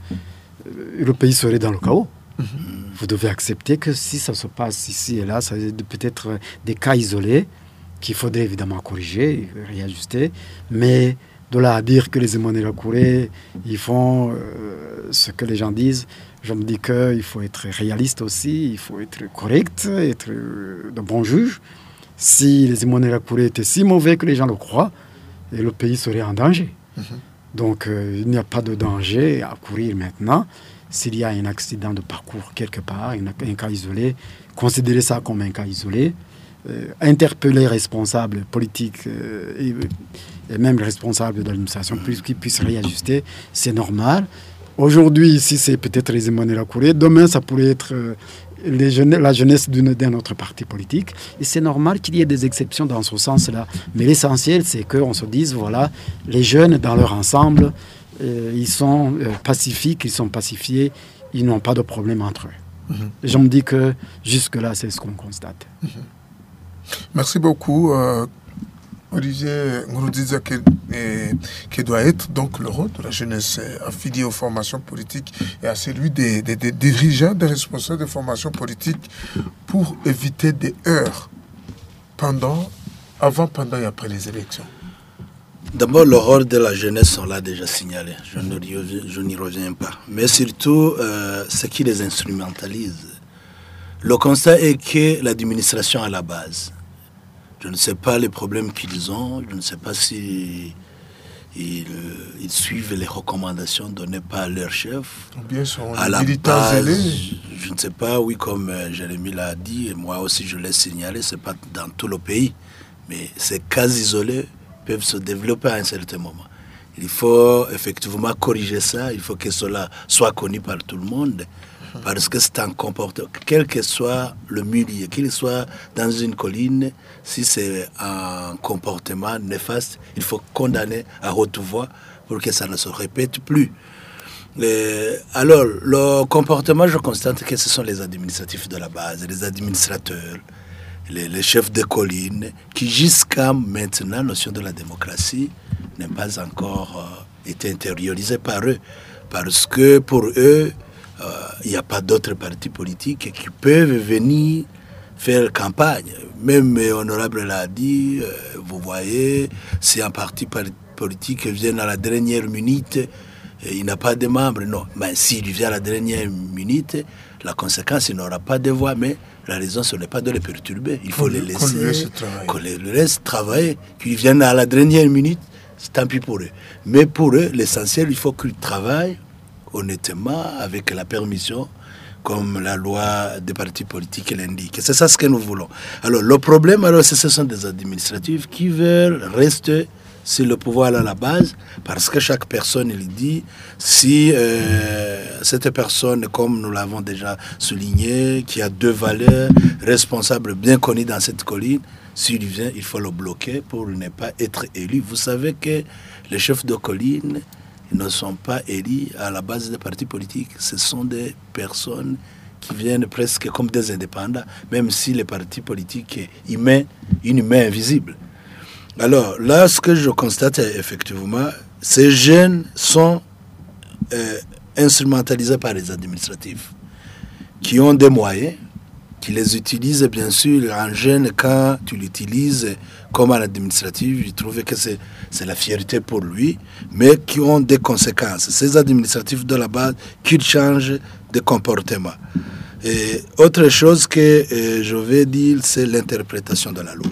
le pays serait dans le chaos. Mm-hmm. Vous devez accepter que si ça se passe ici et là, ça peut-être des cas isolés qu'il faudrait évidemment corriger, réajuster. Mais de là à dire que les Immanuel Akouré, ils font euh, ce que les gens disent, je me dis qu'il faut être réaliste aussi, il faut être correct, être euh, de bons juges. Si les Immanuel Akouré étaient si mauvais que les gens le croient, et le pays serait en danger. Mm-hmm. Donc euh, il n'y a pas de danger à courir maintenant. S'il y a un accident de parcours quelque part, un, un cas isolé, considérez ça comme un cas isolé, euh, interpeller les responsables politiques euh, et, et même les responsables de l'administration pour qu'ils puissent réajuster, c'est normal. Aujourd'hui, si c'est peut-être les Immanuel Akouré, demain ça pourrait être euh, les jeunes, la jeunesse d'une, d'un autre parti politique. Et c'est normal qu'il y ait des exceptions dans ce sens-là. Mais l'essentiel, c'est qu'on se dise, voilà, les jeunes dans leur ensemble, Euh, ils sont euh, pacifiques, ils sont pacifiés, ils n'ont pas de problème entre eux. Mm-hmm. Je me dis que jusque-là, c'est ce qu'on constate. Mm-hmm. Merci beaucoup, euh, Olivier Nkurunziza, qui, qui doit être donc le rôle de la jeunesse affiliée aux formations politiques et à celui des, des, des dirigeants, des responsables des formations politiques pour éviter des heurts pendant, avant, pendant et après les élections. D'abord, le rôle de la jeunesse, on l'a déjà signalé. Je, ne, je n'y reviens pas. Mais surtout, euh, ce qui les instrumentalise. Le constat est que l'administration à la base, je ne sais pas les problèmes qu'ils ont, je ne sais pas si ils, ils suivent les recommandations données par leur chef. Bien sûr, à la base, je ne sais pas, oui, comme Jérémy l'a dit, et moi aussi je l'ai signalé, ce n'est pas dans tout le pays, mais ces cas isolés peuvent se développer à un certain moment. Il faut effectivement corriger ça, il faut que cela soit connu par tout le monde, parce que c'est un comportement, quel que soit le milieu, qu'il soit dans une colline, si c'est un comportement néfaste, il faut condamner à haute voix pour que ça ne se répète plus. Les, alors, le comportement, je constate que ce sont les administratifs de la base, les administrateurs, les, les chefs de colline, qui jusqu'à maintenant, la notion de la démocratie n'est pas encore euh, été intériorisée par eux. Parce que pour eux, il n'y a pas d'autres partis politiques qui peuvent venir faire campagne. Même Honorable l'a dit, euh, vous voyez, si un parti politique vient à la dernière minute, il n'a pas de membres, non. Mais s'il vient à la dernière minute, la conséquence, il n'aura pas de voix, mais la raison, ce n'est pas de les perturber. Il faut les laisser, qu'on les laisse travailler. Qu'ils viennent à la dernière minute, c'est tant pis pour eux. Mais pour eux, l'essentiel, il faut qu'ils travaillent honnêtement, avec la permission, comme la loi des partis politiques l'indique. C'est ça ce que nous voulons. Alors, le problème, alors, ce sont des administratifs qui veulent rester sur le pouvoir à la base, parce que chaque personne, il dit, si euh, cette personne, comme nous l'avons déjà souligné, qui a deux valeurs, responsable bien connu dans cette colline, s'il vient, il faut le bloquer pour ne pas être élu. Vous savez que les chefs de colline, ils ne sont pas élus à la base des partis politiques. Ce sont des personnes qui viennent presque comme des indépendants, même si les partis politiques y mettent une main invisible. Alors, là, ce que je constate, effectivement, ces jeunes sont euh, instrumentalisés par les administratifs, qui ont des moyens, qui les utilisent, bien sûr, en jeune, quand tu l'utilises comme un administratif, il trouve que c'est, c'est la fierté pour lui, mais qui ont des conséquences. Ces administratifs de la base, qu'ils changent de comportement. Et autre chose que euh, je vais dire, c'est l'interprétation de la loi.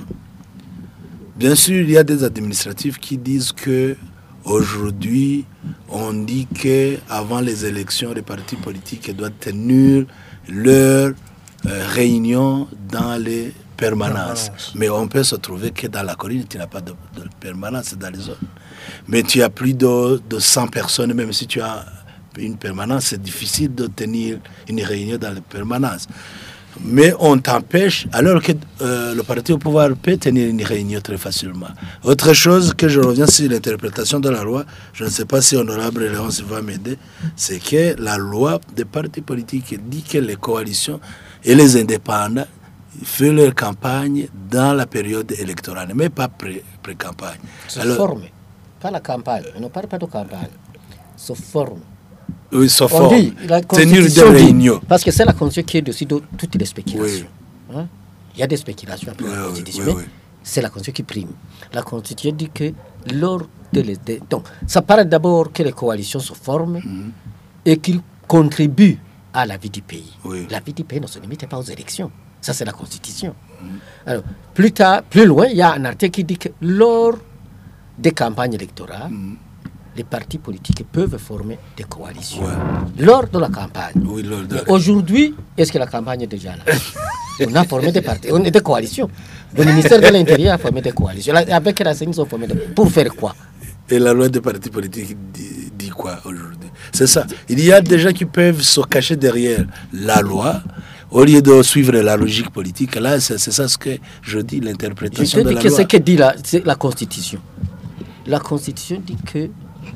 Bien sûr, il y a des administratifs qui disent que aujourd'hui, on dit qu'avant les élections, les partis politiques doivent tenir leur euh, réunion dans les permanences. Permanence. Mais on peut se trouver que dans la colline, tu n'as pas de, de permanence dans les zones. Mais tu as plus de, de cent personnes, même si tu as une permanence, c'est difficile de tenir une réunion dans les permanences. Mais on t'empêche, alors que euh, le parti au pouvoir peut tenir une réunion très facilement. Autre chose que je reviens sur l'interprétation de la loi, je ne sais pas si Honorable Léonce va m'aider, c'est que la loi des partis politiques dit que les coalitions et les indépendants font leur campagne dans la période électorale, mais pas pré, pré-campagne. Se former, pas la campagne, on ne parle pas de campagne, se former. Oui, se on dit, la tenir des réunions. Parce que c'est la Constitution qui est dessus de toutes les spéculations. Oui. Hein? Il y a des spéculations après oui, la Constitution, oui, oui, mais oui. C'est la Constitution qui prime. La Constitution dit que lors de les... De, donc, ça paraît d'abord que les coalitions se forment mm-hmm. et qu'ils contribuent à la vie du pays. Oui. La vie du pays ne se limite pas aux élections. Ça, c'est la Constitution. Mm-hmm. Alors, plus tard, plus loin, il y a un article qui dit que lors des campagnes électorales, mm-hmm. les partis politiques peuvent former des coalitions ouais. lors de la campagne. Oui, lors de la... Aujourd'hui, est-ce que la campagne est déjà là? On a formé des partis, on est des coalitions. Le ministère de l'Intérieur a formé des coalitions. Avec la C E N I, ils ont formé des... Pour faire quoi? Et la loi des partis politiques dit, dit quoi aujourd'hui? C'est ça. Il y a des gens qui peuvent se cacher derrière la loi au lieu de suivre la logique politique. Là, c'est, c'est ça ce que je dis, l'interprétation de la loi. Je te dis que ce que dit la, c'est la Constitution. La Constitution dit que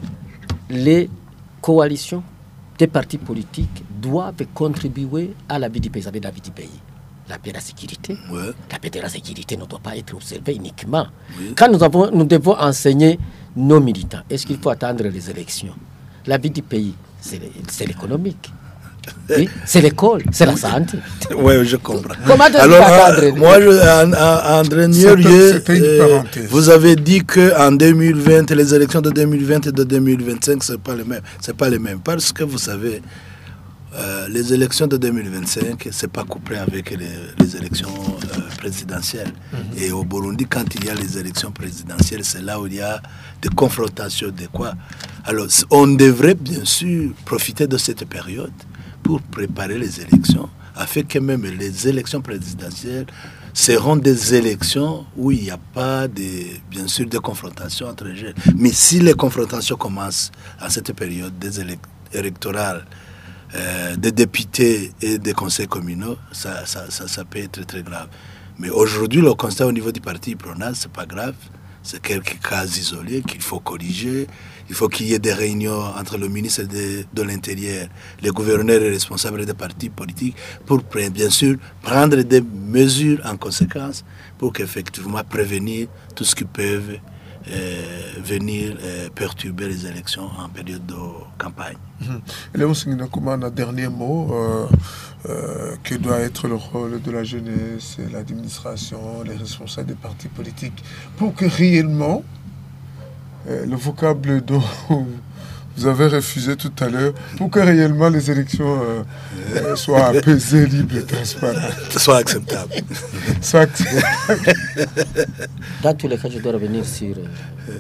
les coalitions des partis politiques doivent contribuer à la vie du pays, à la vie du pays. La paix et la sécurité. Ouais. La paix et la sécurité ne doit pas être observée uniquement. Oui. Quand nous, avons, nous devons enseigner nos militants, est-ce qu'il faut attendre les élections? La vie du pays, c'est, c'est l'économique. Oui, c'est l'école, c'est la santé. Oui, je comprends. Comment alors, euh, moi, je, André Nierier, euh, vous avez dit qu'en deux mille vingt, les élections de deux mille vingt et de deux mille vingt-cinq, ce n'est pas les mêmes. C'est pas les mêmes. Parce que vous savez, euh, les élections de deux mille vingt-cinq, ce n'est pas couplé avec les, les élections euh, présidentielles. Mm-hmm. Et au Burundi, quand il y a les élections présidentielles, c'est là où il y a des confrontations, de quoi. Alors, on devrait bien sûr profiter de cette période pour préparer les élections, afin que même les élections présidentielles seront des élections où il n'y a pas, de, bien sûr, de confrontation entre les jeunes. Mais si les confrontations commencent à cette période des électorales, euh, des députés et des conseils communaux, ça, ça, ça, ça peut être très grave. Mais aujourd'hui, le constat au niveau du parti Prona, ce n'est pas grave. C'est quelques cas isolés qu'il faut corriger. Il faut qu'il y ait des réunions entre le ministre de, de l'Intérieur, les gouverneurs et les responsables des partis politiques pour, bien sûr, prendre des mesures en conséquence pour qu'effectivement prévenir tout ce qui peut euh, venir euh, perturber les élections en période de campagne. Léon Singinakouma, un dernier mot, euh, euh, que doit être le rôle de la jeunesse, l'administration, les responsables des partis politiques, pour que réellement, euh, le vocable dont vous avez refusé tout à l'heure, pour que réellement les élections euh, euh, soient apaisées, libres et transparentes. Soit acceptables. Soit acceptables. Dans tous les cas, je dois revenir sur euh,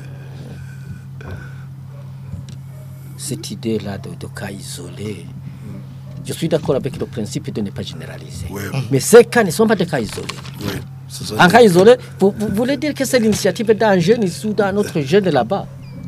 cette idée-là de, de cas isolés. Je suis d'accord avec le principe de ne pas généraliser. Oui. Mais ces cas ne sont pas des cas isolés. Oui. Un cas isolé, vous, vous voulez dire que c'est l'initiative d'un jeune ici ou d'un autre jeune là-bas.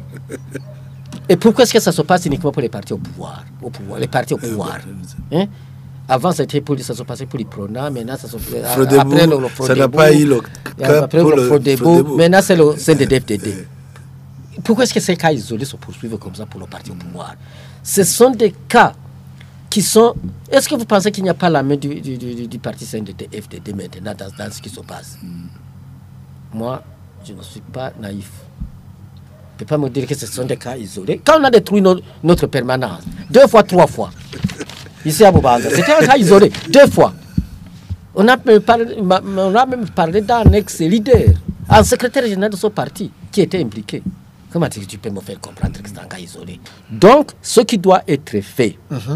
Et pourquoi est-ce que ça se passe uniquement pour les partis au pouvoir, au pouvoir les partis au pouvoir hein? Avant, c'était pour, ça se passait pour les Prona, maintenant, ça se fait. Après le, le Frodebo, ça n'a pas eu le cas après le Frodebo, maintenant, c'est le C N D D F D D. Pourquoi est-ce que ces cas isolés se poursuivent comme ça pour le parti au pouvoir? Ce sont des cas qui sont... Est-ce que vous pensez qu'il n'y a pas la main du, du, du, du parti C N D D F D D maintenant dans, dans ce qui se passe? mm. Moi, je ne suis pas naïf. Je ne peux pas me dire que ce sont des cas isolés. Quand on a détruit notre, notre permanence, deux fois, trois fois, ici à Boubanga, c'était un cas isolé, deux fois. On a même parlé, on a même parlé d'un ex-leader, un secrétaire général de ce parti qui était impliqué. Comment tu peux me faire comprendre que c'est un cas isolé? Donc, ce qui doit être fait mm-hmm.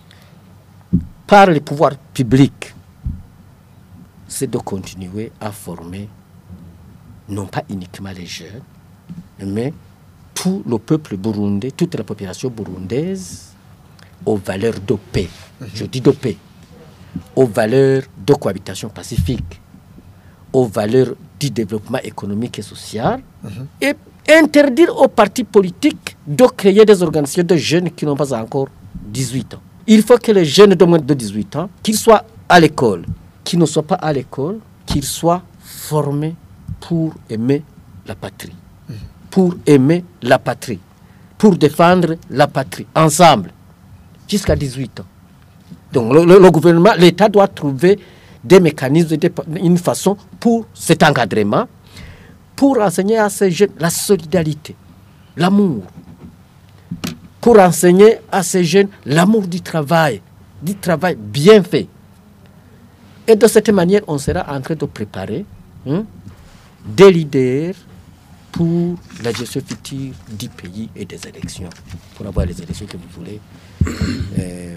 par les pouvoirs publics, c'est de continuer à former non pas uniquement les jeunes, mais tout le peuple burundais, toute la population burundaise aux valeurs de paix. Mm-hmm. Je dis de paix. Aux valeurs de cohabitation pacifique, aux valeurs du développement économique et social, mm-hmm. et interdire aux partis politiques de créer des organisations de jeunes qui n'ont pas encore dix-huit ans. Il faut que les jeunes de moins de dix-huit ans, qu'ils soient à l'école, qu'ils ne soient pas à l'école, qu'ils soient formés pour aimer la patrie. Mm-hmm. Pour aimer la patrie. Pour défendre la patrie. Ensemble. Jusqu'à dix-huit ans. Donc le, le, le gouvernement, l'État doit trouver des mécanismes, des, une façon pour cet encadrement, pour enseigner à ces jeunes la solidarité, l'amour, pour enseigner à ces jeunes l'amour du travail, du travail bien fait. Et de cette manière, on sera en train de préparer hein, des leaders pour la gestion future du pays et des élections, pour avoir les élections que vous voulez. Euh,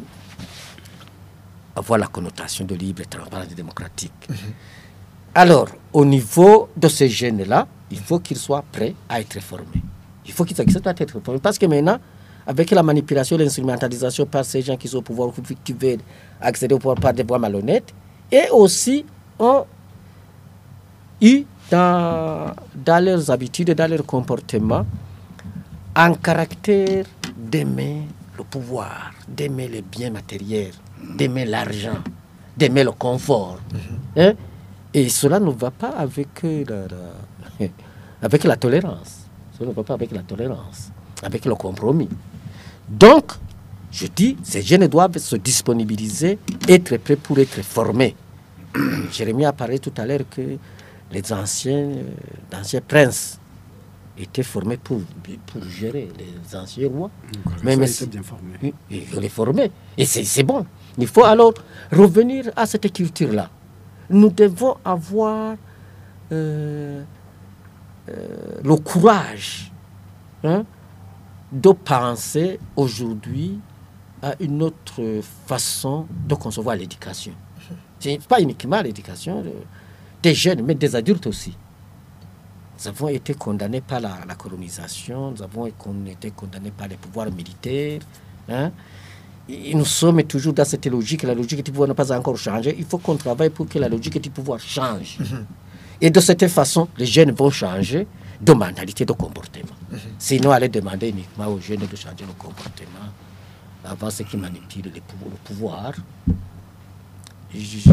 avoir la connotation de libre, transparent et démocratique. Mm-hmm. Alors, au niveau de ces jeunes-là, il faut qu'ils soient prêts à être formés. Il faut qu'ils acceptent d'être formés. Parce que maintenant, avec la manipulation, l'instrumentalisation par ces gens qui sont au pouvoir, qui veulent accéder au pouvoir par des voies malhonnêtes, et aussi ont eu dans, dans leurs habitudes, dans leur comportement, un caractère d'aimer le pouvoir, d'aimer les biens matériels, d'aimer l'argent, d'aimer le confort. Mm-hmm. Hein? Et cela ne va pas avec la, la, avec la tolérance. Cela ne va pas avec la tolérance, avec le compromis. Donc, je dis, ces jeunes doivent se disponibiliser, être prêts pour être formés. Jérémie a parlé tout à l'heure que les anciens, euh, anciens princes étaient formés pour, pour gérer les anciens rois. Donc, mais ça, mais ils étaient bien formés. Oui, ils les formaient. Et c'est, c'est bon. Il faut alors revenir à cette culture-là. Nous devons avoir euh, euh, le courage hein, de penser aujourd'hui à une autre façon de concevoir l'éducation. Ce n'est pas uniquement l'éducation des jeunes, mais des adultes aussi. Nous avons été condamnés par la, la colonisation, nous avons été condamnés par les pouvoirs militaires. Hein. Et nous sommes toujours dans cette logique. La logique du pouvoir n'a pas encore changé. Il faut qu'on travaille pour que la logique du pouvoir change. Mm-hmm. Et de cette façon, les jeunes vont changer de mentalité, de comportement. Mm-hmm. Sinon, aller demander uniquement aux jeunes de changer le comportement avant ce qui manipule le pouvoir, je, je,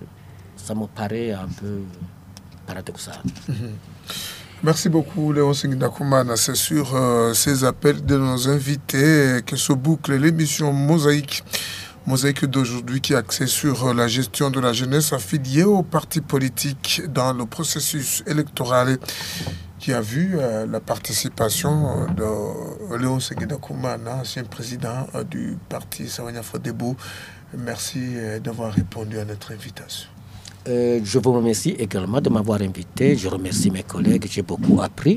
ça me paraît un peu paradoxal. Mm-hmm. Merci beaucoup, Léon Singindakoumana. C'est sur euh, ces appels de nos invités que se boucle l'émission Mosaïque. Mosaïque d'aujourd'hui qui est axée sur euh, la gestion de la jeunesse affiliée aux partis politiques dans le processus électoral, qui a vu euh, la participation de Léon Singindakoumana, ancien président euh, du parti Sawanya Frodebo. Merci euh, d'avoir répondu à notre invitation. Euh, je vous remercie également de m'avoir invité. Je remercie mes collègues, j'ai beaucoup appris.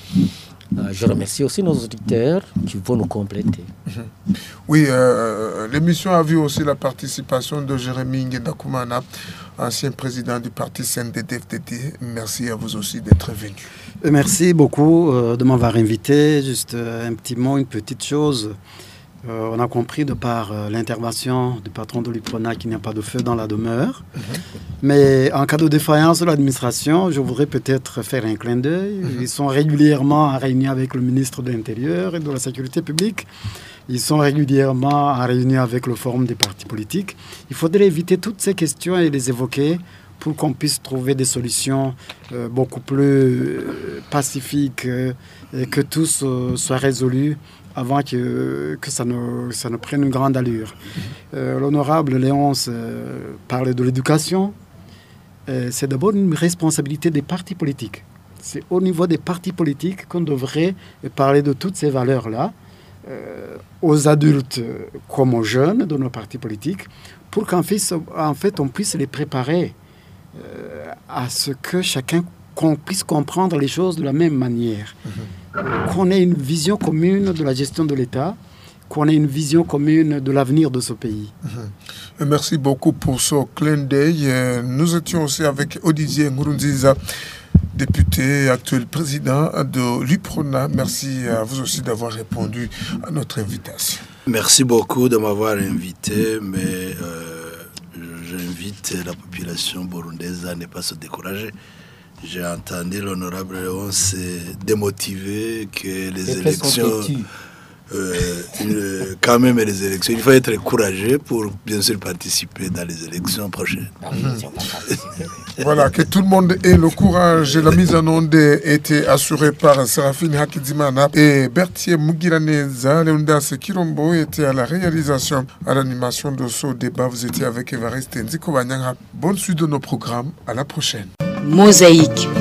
Euh, je remercie aussi nos auditeurs qui vont nous compléter. Mmh. Oui, euh, l'émission a vu aussi la participation de Jérémy Ngendakoumana, ancien président du parti C N D D F D D. Merci à vous aussi d'être venu. Merci beaucoup euh, de m'avoir invité. Juste euh, un petit mot, une petite chose. Euh, on a compris de par euh, l'intervention du patron de l'U P R O N A qu'il n'y a pas de feu dans la demeure. Mmh. Mais en cas de défaillance de l'administration, je voudrais peut-être faire un clin d'œil. Mmh. Ils sont régulièrement en réunion avec le ministre de l'Intérieur et de la Sécurité publique. Ils sont régulièrement en réunion avec le Forum des partis politiques. Il faudrait éviter toutes ces questions et les évoquer pour qu'on puisse trouver des solutions euh, beaucoup plus euh, pacifiques euh, et que tout euh, soit résolu avant que, que ça, ne, ça ne prenne une grande allure. Euh, L'honorable Léonce euh, parle de l'éducation. Euh, c'est d'abord une responsabilité des partis politiques. C'est au niveau des partis politiques qu'on devrait parler de toutes ces valeurs-là, euh, aux adultes comme aux jeunes de nos partis politiques, pour qu'en fait, en fait on puisse les préparer euh, à ce que chacun qu'on puisse comprendre les choses de la même manière. Mmh. Qu'on ait une vision commune de la gestion de l'État, qu'on ait une vision commune de l'avenir de ce pays. Mmh. Merci beaucoup pour ce clin d'œil. Nous étions aussi avec Olivier Nkurunziza, député et actuel président de l'U P R O N A. Merci à vous aussi d'avoir répondu à notre invitation. Merci beaucoup de m'avoir invité, mais euh, j'invite la population burundaise à ne pas se décourager. J'ai entendu l'honorable Léon se démotiver que les, les élections, euh, une, quand même les élections, il faut être courageux pour bien sûr participer dans les élections prochaines. Mmh. Voilà, que tout le monde ait le courage. La mise en onde était assurée par Séraphine Hakidimana et Berthier Mugiraneza. Leondas Kirombo était à la réalisation, à l'animation de ce débat. Vous étiez avec Évariste Nziko Banyanga. Bonne suite de nos programmes. À la prochaine. Mosaïque.